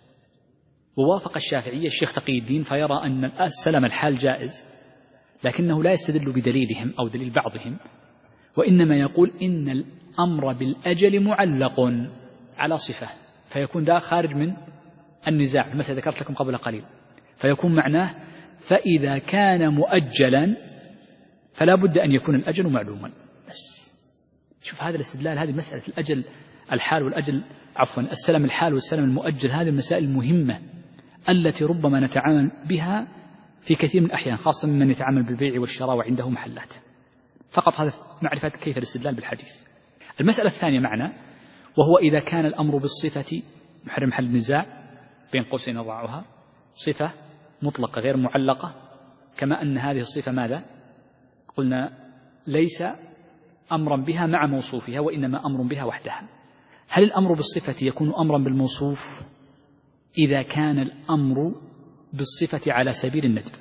S2: ووافق الشافعية الشيخ تقي الدين فيرى أن السلم الحال جائز، لكنه لا يستدل بدليلهم أو دليل بعضهم، وإنما يقول إن الأمر بالأجل معلق على صفة، فيكون ده خارج من النزاع مثل ذكرت لكم قبل قليل، فيكون معناه فإذا كان مؤجلا فلا بد أن يكون الأجل معلوما. بس شوف هذا الاستدلال، هذه مسألة الأجل الحال والأجل عفوا السلم الحال والسلم المؤجل، هذه المسائل المهمة التي ربما نتعامل بها في كثير من الأحيان، خاصة ممن يتعامل بالبيع والشراء وعنده محلات. فقط هذا معرفة كيف الاستدلال بالحديث. المسألة الثانية معنا وهو إذا كان الأمر بالصفة محل محل النزاع بين قوسين نضعها صفة مطلقة غير معلقة، كما أن هذه الصفة ماذا؟ قلنا ليس أمرا بها مع موصوفها وإنما أمر بها وحدها. هل الأمر بالصفة يكون أمرا بالموصوف إذا كان الأمر بالصفة على سبيل الندب؟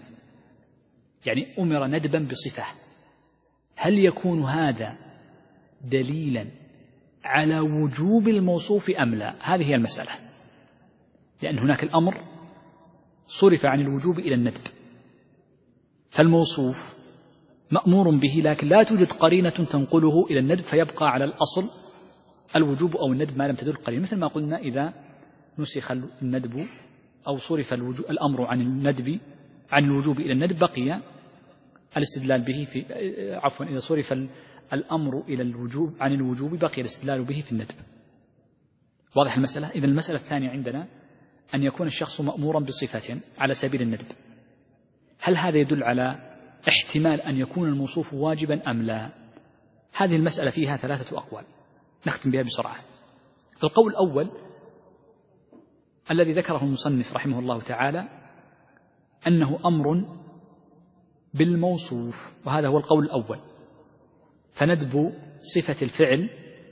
S2: يعني أمر ندبا بصفة، هل يكون هذا دليلا على وجوب الموصوف أم لا؟ هذه هي المسألة، لأن هناك الأمر صرف عن الوجوب إلى الندب، فالموصوف مأمور به لكن لا توجد قرينة تنقله إلى الندب فيبقى على الأصل الوجوب أو الندب ما لم تدل قرينة، مثل ما قلنا إذا نسخ الندب أو صرف الأمر عن الندب عن الوجوب إلى الندب بقي الاستدلال به في عفوا إذا صرف الأمر إلى الوجوب عن الوجوب بقي الاستدلال به في الندب. واضح المسألة؟ إذن المسألة الثانية عندنا أن يكون الشخص مأمورا بصفة على سبيل الندب، هل هذا يدل على احتمال أن يكون الموصوف واجبا أم لا؟ هذه المسألة فيها ثلاثة أقوال نختم بها بسرعة. القول الأول الذي ذكره المصنف رحمه الله تعالى أنه أمر بالموصوف، وهذا هو القول الأول، فندب صفة الفعل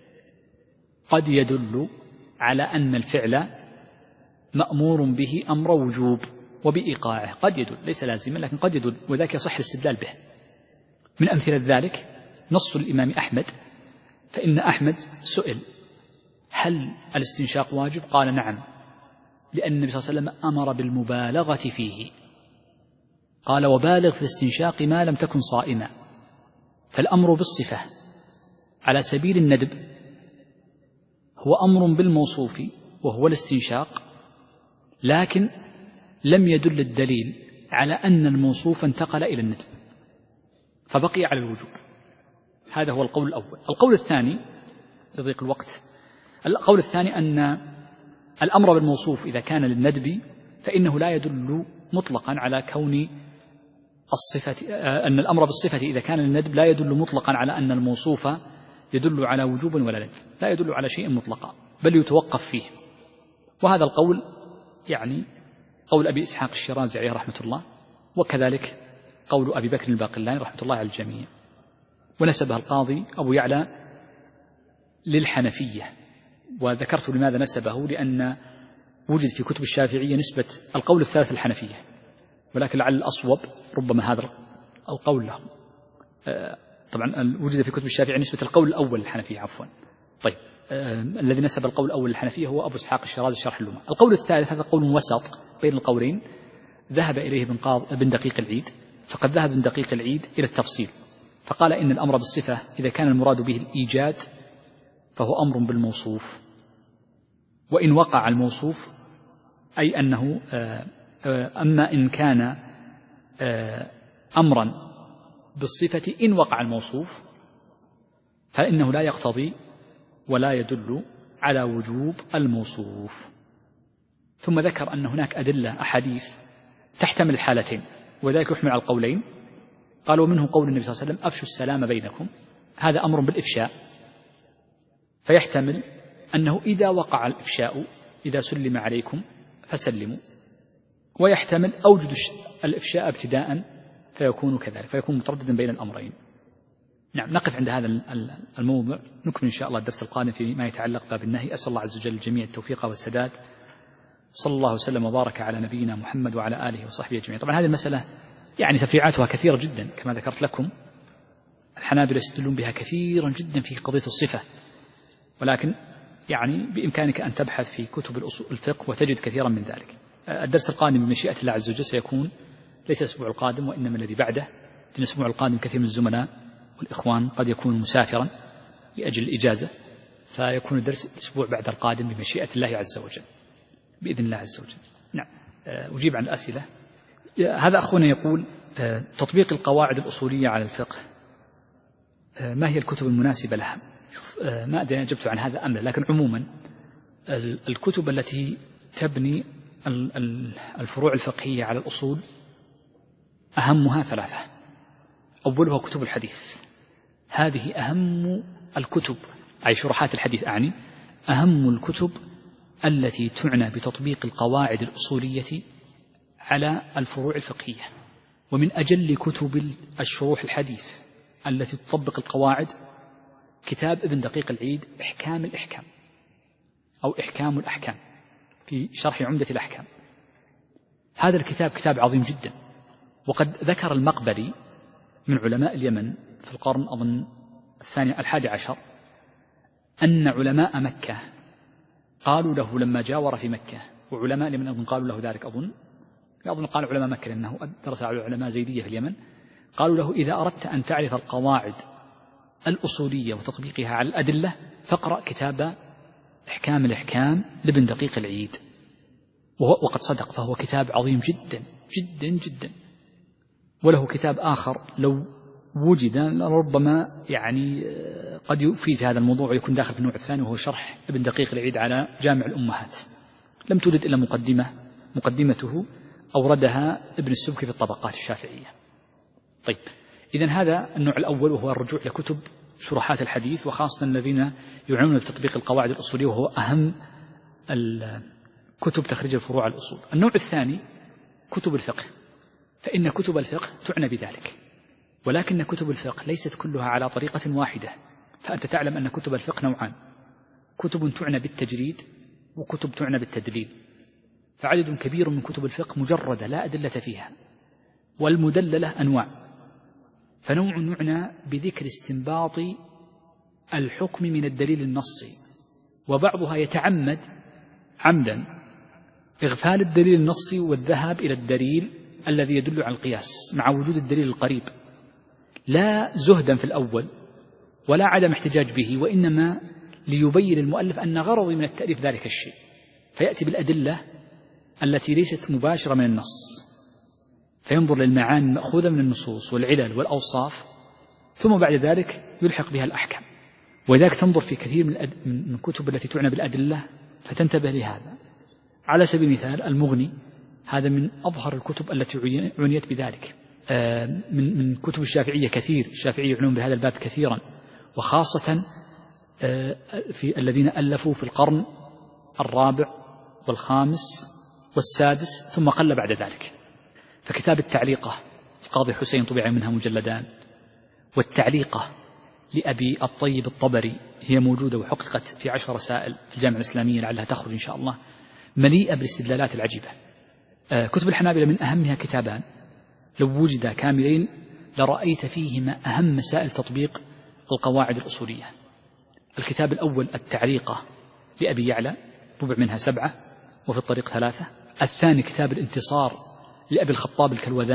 S2: قد يدل على أن الفعل مأمور به أمر وجوب وبإيقاعه، قد يدل ليس لازما لكن قد يدل، وذلك يصح الاستدلال به. من أمثلة ذلك نص الإمام أحمد، فإن أحمد سئل هل الاستنشاق واجب؟ قال نعم، لأن النبي صلى الله عليه وسلم أمر بالمبالغة فيه، قال وبالغ في الاستنشاق ما لم تكن صائما. فالأمر بالصفة على سبيل الندب هو أمر بالموصوف وهو الاستنشاق، لكن لم يدل الدليل على أن الموصوف انتقل إلى الندب فبقي على الوجوب. هذا هو القول الأول. القول الثاني لضيق الوقت، القول الثاني أن الأمر بالموصوف إذا كان للندب فإنه لا يدل مطلقا على كون الصفة، أن الأمر بالصفة إذا كان للندب لا يدل مطلقا على أن الموصوف يدل على وجوب ولا ندب، لا يدل على شيء مطلقا بل يتوقف فيه. وهذا القول يعني قول أبي إسحاق الشيرازي عليه رحمة الله، وكذلك قول أبي بكر الباقلاني رحمة الله على الجميع، ونسبها القاضي أبو يعلى للحنفية. وذكرت لماذا نسبه، لأن وجد في كتب الشافعية نسبة القول الثالث الحنفية، ولكن لعل الأصوب ربما هذا القول له. طبعا وجد في كتب الشافعية نسبة القول الأول للحنفية عفوا. طيب آه الذي نسب القول الأول للحنفية هو أبو إسحاق الشيرازي شرح اللومة. القول الثالث هذا قول وسط بين القولين ذهب إليه ابن, قاض... ابن دقيق العيد فقد ذهب ابن دقيق العيد إلى التفصيل، فقال إن الأمر بالصفة إذا كان المراد به الإيجاد فهو أمر بالموصوف، وإن وقع الموصوف أي أنه أما إن كان أمرا بالصفة إن وقع الموصوف فإنه لا يقتضي ولا يدل على وجوب الموصوف. ثم ذكر أن هناك أدلة أحاديث تحتمل الحالتين، وذلك يحمل على القولين. قال ومنه قول النبي صلى الله عليه وسلم أفشوا السلام بينكم، هذا أمر بالإفشاء، فيحتمل أنه إذا وقع الإفشاء إذا سلم عليكم فسلموا، ويحتمل أوجد الإفشاء ابتداء فيكون كذلك، فيكون مترددا بين الأمرين. نعم، نقف عند هذا الموضوع، نكمل إن شاء الله الدرس القادم فيما يتعلق باب النهي. أسأل الله عز وجل الجميع التوفيق والسداد، صلى الله وسلم وبارك على نبينا محمد وعلى آله وصحبه أجمعين. طبعا هذه المسألة يعني تفريعاتها كثيرة جدا كما ذكرت لكم، الحنابلة يستدلون بها كثيرا جدا في قضية الصفة، ولكن يعني بإمكانك أن تبحث في كتب الفقه وتجد كثيرا من ذلك. الدرس القادم بمشيئة الله عز وجل سيكون ليس الأسبوع القادم وإنما الذي بعده، لأن الأسبوع القادم كثير من الزملاء والإخوان قد يكون مسافرا لأجل الإجازة، فيكون الدرس الأسبوع بعد القادم بمشيئة الله عز وجل بإذن الله عز وجل. نعم، أجيب عن الأسئلة. هذا أخونا يقول تطبيق القواعد الأصولية على الفقه، ما هي الكتب المناسبة لها؟ شوف، ما أدري أجبت عن هذا أم لا، لكن عموما الكتب التي تبني الفروع الفقهية على الأصول أهمها ثلاثة. أولها كتب الحديث، هذه أهم الكتب، أي شروحات الحديث أعني، أهم الكتب التي تعنى بتطبيق القواعد الأصولية على الفروع الفقهية. ومن أجل كتب الشروح الحديث التي تطبق القواعد كتاب ابن دقيق العيد إحكام الإحكام أو إحكام الأحكام في شرح عمدة الأحكام. هذا الكتاب كتاب عظيم جدا، وقد ذكر المقبري من علماء اليمن في القرن أظن الثاني الحادي عشر أن علماء مكة قالوا له لما جاور في مكة، وعلماء اليمن أظن قالوا له ذلك، أظن أظن قال علماء مكة لأنه درس على علماء زيدية في اليمن، قالوا له إذا أردت أن تعرف القواعد الأصولية وتطبيقها على الأدلة فاقرأ كتاب إحكام الإحكام لابن دقيق العيد. وقد صدق، فهو كتاب عظيم جدا جدا جدا. وله كتاب آخر لو وجد ربما يعني قد يفيد في هذا الموضوع ويكون داخل في النوع الثاني، وهو شرح ابن دقيق العيد على جامع الأمهات، لم توجد إلا مقدمة مقدمته أوردها ابن السبكي في الطبقات الشافعية. طيب، إذن هذا النوع الأول، وهو الرجوع لكتب شروحات الحديث، وخاصة الذين يعنون بتطبيق القواعد الأصولية، وهو أهم كتب تخريج الفروع على الأصول. النوع الثاني كتب الفقه، فإن كتب الفقه تعنى بذلك، ولكن كتب الفقه ليست كلها على طريقة واحدة. فأنت تعلم أن كتب الفقه نوعان، كتب تعنى بالتجريد وكتب تعنى بالتدليل، فعدد كبير من كتب الفقه مجردة لا أدلة فيها، والمدللة أنواع، فنوع يعنى بذكر استنباط الحكم من الدليل النصي، وبعضها يتعمد عمدا إغفال الدليل النصي والذهاب إلى الدليل الذي يدل على القياس مع وجود الدليل القريب، لا زهدا في الأول ولا عدم احتجاج به، وإنما ليبين المؤلف أن غرضي من التأليف ذلك الشيء، فيأتي بالأدلة التي ليست مباشرة من النص، فينظر للمعاني المأخوذة من النصوص والعلل والأوصاف، ثم بعد ذلك يلحق بها الأحكام. ولذلك تنظر في كثير من الكتب التي تعنى بالأدلة فتنتبه لهذا. على سبيل المثال المغني، هذا من أظهر الكتب التي عنيت بذلك. من من كتب الشافعية كثير، الشافعية يعنون بهذا الباب كثيرا، وخاصة في الذين ألفوا في القرن الرابع والخامس والسادس ثم قل بعد ذلك. فكتاب التعليقة القاضي حسين طبع منها مجلدان، والتعليقة لأبي الطيب الطبري هي موجودة وحققت في عشر رسائل في الجامعة الإسلامية لعلها تخرج إن شاء الله، مليئة بالاستدلالات العجيبة. كتب الحنابلة من أهمها كتابان لو وجدا كاملين لرأيت فيهما أهم مسائل تطبيق القواعد الأصولية. الكتاب الأول التعليقة لأبي يعلى طبع منها سبعة وفي الطريق ثلاثة. الثاني كتاب الانتصار لأبي الخطاب الكلوذاني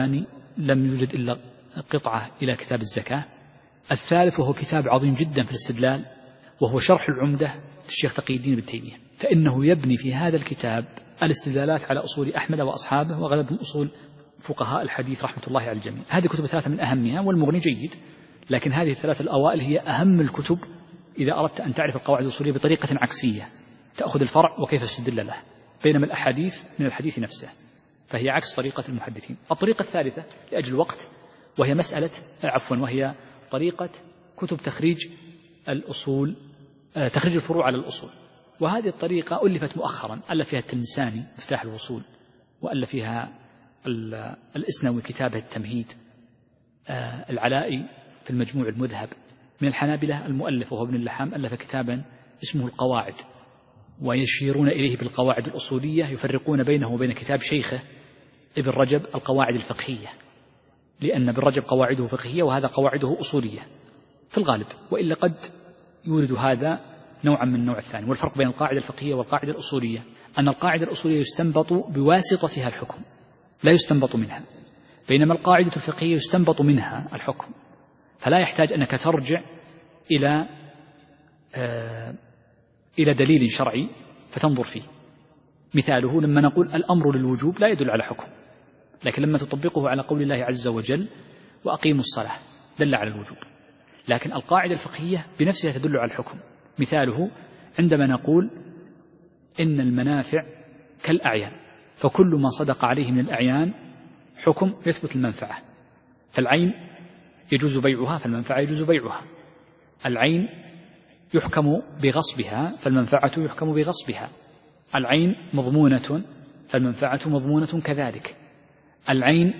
S2: لم يوجد إلا قطعة إلى كتاب الزكاة. الثالث وهو كتاب عظيم جدا في الاستدلال، وهو شرح العمدة للشيخ تقي الدين ابن تيمية، فإنه يبني في هذا الكتاب الاستدلالات على أصول أحمد وأصحابه وغالب أصول فقهاء الحديث رحمة الله على الجميع. هذه الكتب الثلاثة من أهمها، والمغني جيد، لكن هذه الثلاثة الأوائل هي أهم الكتب إذا أردت أن تعرف القواعد الأصولية بطريقة عكسية، تأخذ الفرع وكيف استدل له، بينما الأحاديث من الحديث نفسه، فهي عكس طريقة المحدثين. الطريقة الثالثة لأجل الوقت وهي مسألة عفوا وهي طريقة كتب تخريج الأصول، تخريج الفروع على الأصول، وهذه الطريقة ألفت مؤخرا، ألف فيها التلمساني مفتاح الوصول، وألف فيها الإسنوي كتابه التمهيد، العلائي في المجموع المذهب، من الحنابلة المؤلف وهو ابن اللحام ألف كتابا اسمه القواعد، ويشيرون إليه بالقواعد الأصولية، يفرقون بينه وبين كتاب شيخه ابن رجب القواعد الفقهية، لأن ابن رجب قواعده فقهية وهذا قواعده أصولية في الغالب، وإلا قد يورد هذا نوعا من النوع الثاني. والفرق بين القاعدة الفقهية والقاعدة الأصولية أن القاعدة الأصولية يستنبط بواسطتها الحكم لا يستنبط منها، بينما القاعدة الفقهية يستنبط منها الحكم، فلا يحتاج أنك ترجع إلى آه إلى دليل شرعي فتنظر فيه. مثاله لما نقول الأمر للوجوب لا يدل على حكم، لكن لما تطبقه على قول الله عز وجل وأقيموا الصلاة دل على الوجوب، لكن القاعدة الفقهية بنفسها تدل على الحكم. مثاله عندما نقول إن المنافع كالأعيان، فكل ما صدق عليه من الأعيان حكم يثبت المنفعة، فالعين يجوز بيعها فالمنفعة يجوز بيعها، العين يحكم بغصبها فالمنفعة يحكم بغصبها، العين مضمونة فالمنفعة مضمونة كذلك، العين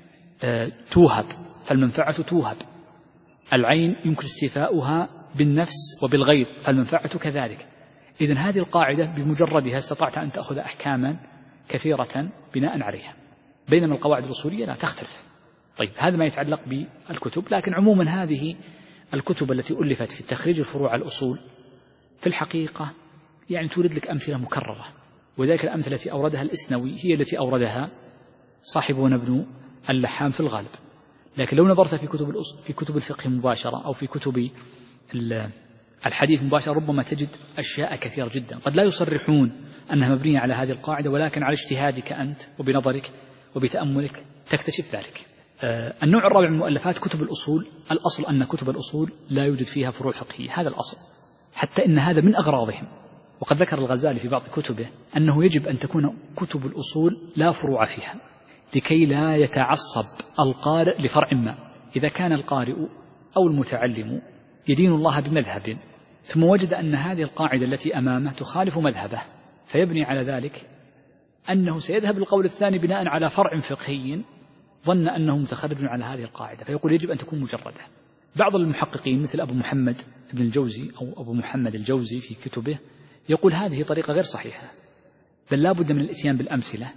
S2: توهب فالمنفعة توهب، العين يمكن استيفاؤها بالنفس وبالغير فالمنفعة كذلك. إذن هذه القاعدة بمجردها استطعت أن تأخذ أحكاما كثيرة بناء عليها، بينما القواعد الأصولية لا تختلف. طيب هذا ما يتعلق بالكتب، لكن عموما هذه الكتب التي ألفت في تخريج الفروع على الأصول في الحقيقة يعني تورد لك أمثلة مكررة، وذلك الأمثلة التي أوردها الإسنوي هي التي أوردها صاحبنا ابن اللحام في الغالب. لكن لو نظرت في كتب في كتب الفقه مباشرة أو في كتب الحديث مباشرة ربما تجد أشياء كثيرة جدا قد لا يصرحون أنها مبنية على هذه القاعدة، ولكن على اجتهادك أنت وبنظرك وبتأملك تكتشف ذلك. النوع الرابع من المؤلفات كتب الأصول. الأصل أن كتب الأصول لا يوجد فيها فروع فقهية، هذا الأصل، حتى إن هذا من أغراضهم. وقد ذكر الغزالي في بعض كتبه أنه يجب أن تكون كتب الأصول لا فروع فيها لكي لا يتعصب القارئ لفرع ما. إذا كان القارئ أو المتعلم يدين الله بمذهب ثم وجد أن هذه القاعدة التي أمامه تخالف مذهبه، فيبني على ذلك أنه سيذهب القول الثاني بناء على فرع فقهي ظن أنه متخرج على هذه القاعدة، فيقول يجب أن تكون مجردة. بعض المحققين مثل أبو محمد ابن الجوزي أو أبو محمد الجوزي في كتبه يقول هذه طريقة غير صحيحة، بل لا بد من الإتيان بالأمثلة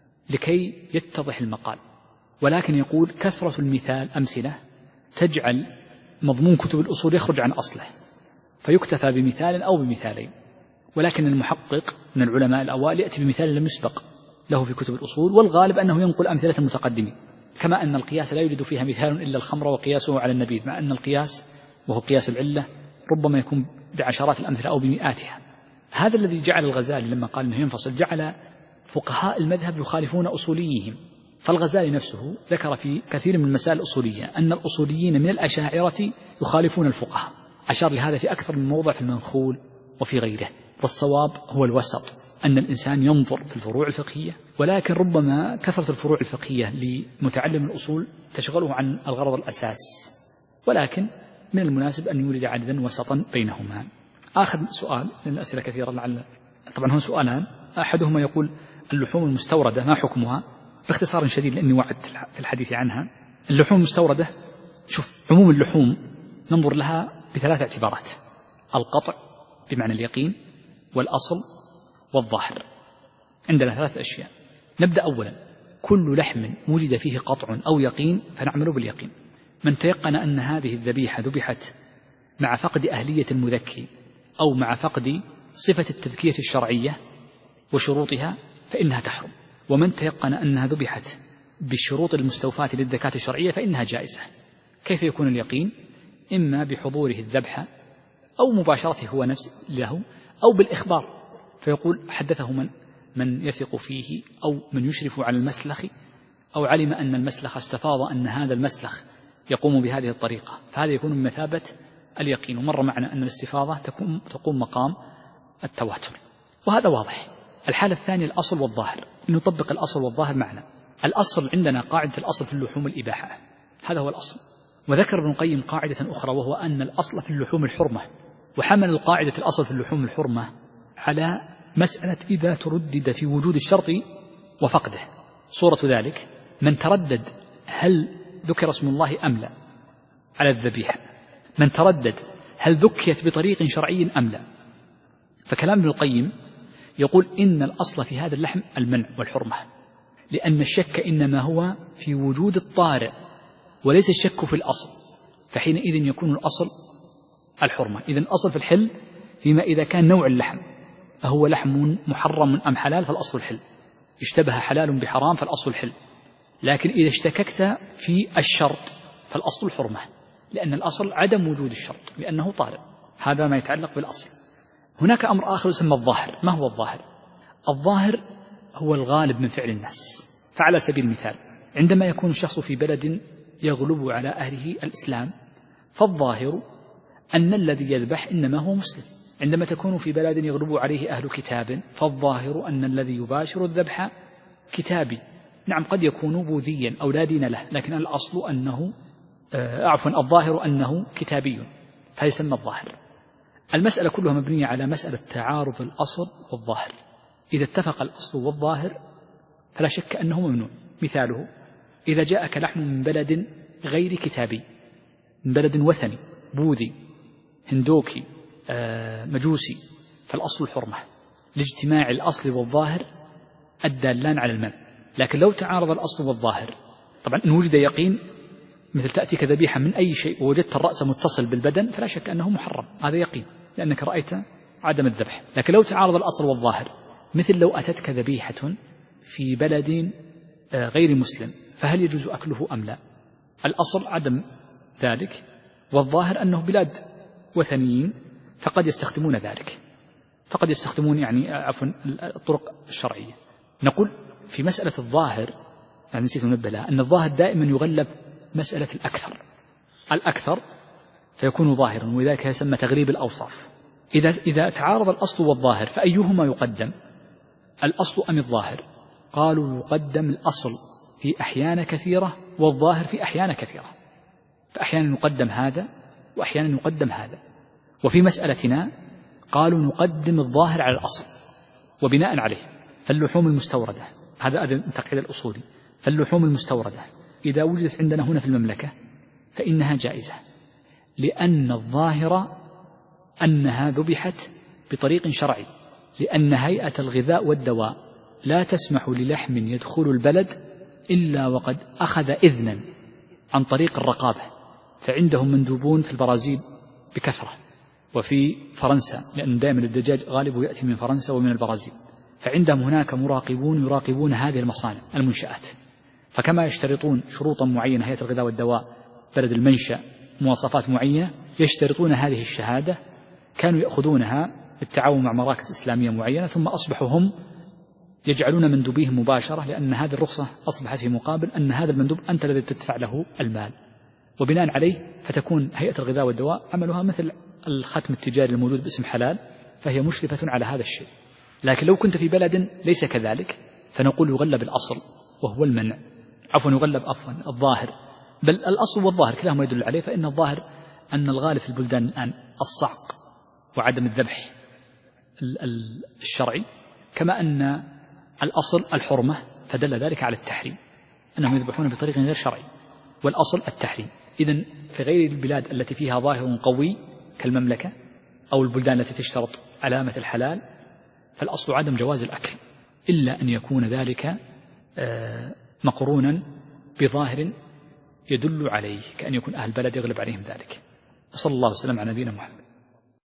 S2: لكي يتضح المقال، ولكن يقول كثرة المثال أمثلة تجعل مضمون كتب الأصول يخرج عن أصله، فيكتفى بمثال أو بمثالين. ولكن المحقق من العلماء الأوائل يأتي بمثال لم يسبق له في كتب الأصول، والغالب أنه ينقل أمثلة المتقدمين، كما أن القياس لا يوجد فيها مثال إلا الخمر وقياسه على النبيذ، مع أن القياس وهو قياس العلة ربما يكون بعشرات الأمثلة أو بمئاتها. هذا الذي جعل الغزالي لما قال أنه ينفصل جعل فقهاء المذهب يخالفون أصوليهم. فالغزالي نفسه ذكر في كثير من المسائل الأصولية أن الأصوليين من الأشاعرة يخالفون الفقهاء، أشار لهذا في أكثر من موضع في المنخول وفي غيره. والصواب هو الوسط، أن الإنسان ينظر في الفروع الفقهية، ولكن ربما كثرة الفروع الفقهية لمتعلم الأصول تشغله عن الغرض الأساس، ولكن من المناسب أن يولد عددا وسطا بينهما. آخر سؤال، لأن الأسئلة كثيرة لعل طبعا هو سؤالان، أحدهما يقول اللحوم المستوردة ما حكمها؟ باختصار شديد لأني وعدت في الحديث عنها. اللحوم المستوردة، شوف عموم اللحوم ننظر لها بثلاث اعتبارات: القطع بمعنى اليقين، والأصل، والظاهر. عندنا ثلاث أشياء. نبدأ أولا، كل لحم وجد فيه قطع أو يقين فنعمل باليقين. من تيقن أن هذه الذبيحة ذبحت مع فقد أهلية المذكي أو مع فقد صفة التذكية الشرعية وشروطها فإنها تحرم. ومن تيقن أنها ذبحت بالشروط المستوفاة للزكاة الشرعية فإنها جائزة. كيف يكون اليقين؟ إما بحضوره الذبح أو مباشرته هو نفسه له أو بالإخبار، فيقول حدثه من من يثق فيه أو من يشرف على المسلخ أو علم أن المسلخ استفاض أن هذا المسلخ يقوم بهذه الطريقة، فهذا يكون من مثابة اليقين. ومر معنا أن الاستفاضة تقوم, تقوم مقام التواتر، وهذا واضح. الحالة الثانية الأصل والظاهر، نطبق الأصل والظاهر معنا. الأصل عندنا قاعدة الأصل في اللحوم الإباحة، هذا هو الأصل. وذكر ابن القيم قاعدة أخرى وهو أن الأصل في اللحوم الحرمة، وحمل القاعدة الأصل في اللحوم الحرمة على مسألة إذا تردد في وجود الشرط وفقده. صورة ذلك من تردد هل ذكر اسم الله أم لا على الذبيحة، من تردد هل ذكيت بطريق شرعي أم لا. فكلام ابن القيم يقول إن الأصل في هذا اللحم المنع والحرمة، لأن الشك إنما هو في وجود الطارئ وليس الشك في الأصل، فحينئذ يكون الأصل الحرمة. إذن الأصل في الحل فيما إذا كان نوع اللحم أهو لحم محرم أم حلال فالأصل الحل، اشتبه حلال بحرام فالأصل الحل. لكن إذا اشتككت في الشرط فالأصل الحرمة، لأن الأصل عدم وجود الشرط لأنه طارئ. هذا ما يتعلق بالأصل. هناك أمر آخر يسمى الظاهر. ما هو الظاهر؟ الظاهر هو الغالب من فعل الناس. فعلى سبيل المثال عندما يكون الشخص في بلد يغلب على أهله الإسلام فالظاهر أن الذي يذبح إنما هو مسلم. عندما تكون في بلد يغلب عليه أهل كتاب فالظاهر أن الذي يباشر الذبح كتابي. نعم قد يكون بوذيا أو لا دين له، لكن الأصل أنه آه عفوا الظاهر أنه كتابي، فهذا يسمى الظاهر. المسألة كلها مبنية على مسألة تعارض الأصل والظاهر. إذا اتفق الأصل والظاهر فلا شك أنه ممنوع. مثاله إذا جاءك لحم من بلد غير كتابي، من بلد وثني بوذي هندوكي آه مجوسي، فالأصل الحرمة لاجتماع الأصل والظاهر الدالان على المنع. لكن لو تعارض الأصل والظاهر، طبعا إن وجد يقين مثل تأتيك ذبيحة من أي شيء ووجدت الرأس متصل بالبدن فلا شك أنه محرم، هذا يقين لأنك رأيت عدم الذبح. لكن لو تعارض الأصل والظاهر، مثل لو أتتك ذبيحة في بلد غير مسلم فهل يجوز أكله أم لا؟ الأصل عدم ذلك، والظاهر أنه بلاد وثنيين فقد يستخدمون ذلك، فقد يستخدمون يعني عفوا الطرق الشرعية. نقول في مسألة الظاهر، يعني نسيت ننبه لها، أن الظاهر دائما يغلب مسألة الأكثر الأكثر فيكون ظاهرا، ولذلك يسمى تغليب الأوصاف. إذا إذا تعارض الأصل والظاهر فأيهما يقدم، الأصل أم الظاهر؟ قالوا يقدم الأصل في أحيان كثيرة والظاهر في أحيان كثيرة، فأحيانا يقدم هذا وأحيانا يقدم هذا. وفي مسألتنا قالوا نقدم الظاهر على الأصل، وبناء عليه فاللحوم المستوردة، هذا التقعيد الأصولي، فاللحوم المستوردة إذا وجدت عندنا هنا في المملكة فإنها جائزة، لأن الظاهر أنها ذبحت بطريق شرعي، لأن هيئة الغذاء والدواء لا تسمح للحم يدخل البلد إلا وقد أخذ إذنا عن طريق الرقابة. فعندهم مندوبون في البرازيل بكثرة، وفي فرنسا، لأن دائما الدجاج غالبه يأتي من فرنسا ومن البرازيل، فعندهم هناك مراقبون يراقبون هذه المصانع المنشآت. فكما يشترطون شروطا معينة هيئة الغذاء والدواء بلد المنشأ مواصفات معينة، يشترطون هذه الشهادة، كانوا يأخذونها بالتعاون مع مراكز إسلامية معينة، ثم أصبحوا هم يجعلون مندوبيهم مباشرة، لأن هذه الرخصة أصبحت في مقابل أن هذا المندوب أنت الذي تدفع له المال، وبناء عليه فتكون هيئة الغذاء والدواء عملها مثل الختم التجاري الموجود باسم حلال، فهي مشرفة على هذا الشيء. لكن لو كنت في بلد ليس كذلك فنقول يغلب الأصل وهو المنع، عفوا يغلب عفوا الظاهر، بل الأصل والظاهر كلاهما يدل عليه. فإن الظاهر أن الغالب في البلدان الآن الصعق وعدم الذبح الشرعي، كما أن الأصل الحرمة فدل ذلك على التحريم، أنهم يذبحون بطريق غير شرعي، والأصل التحريم. إذن في غير البلاد التي فيها ظاهر قوي كالمملكة أو البلدان التي تشترط علامة الحلال فالأصل عدم جواز الأكل، إلا أن يكون ذلك مقرونا بظاهر يدل عليه، كأن يكون أهل البلد يغلب عليهم ذلك. وصلى الله وسلم على نبينا محمد.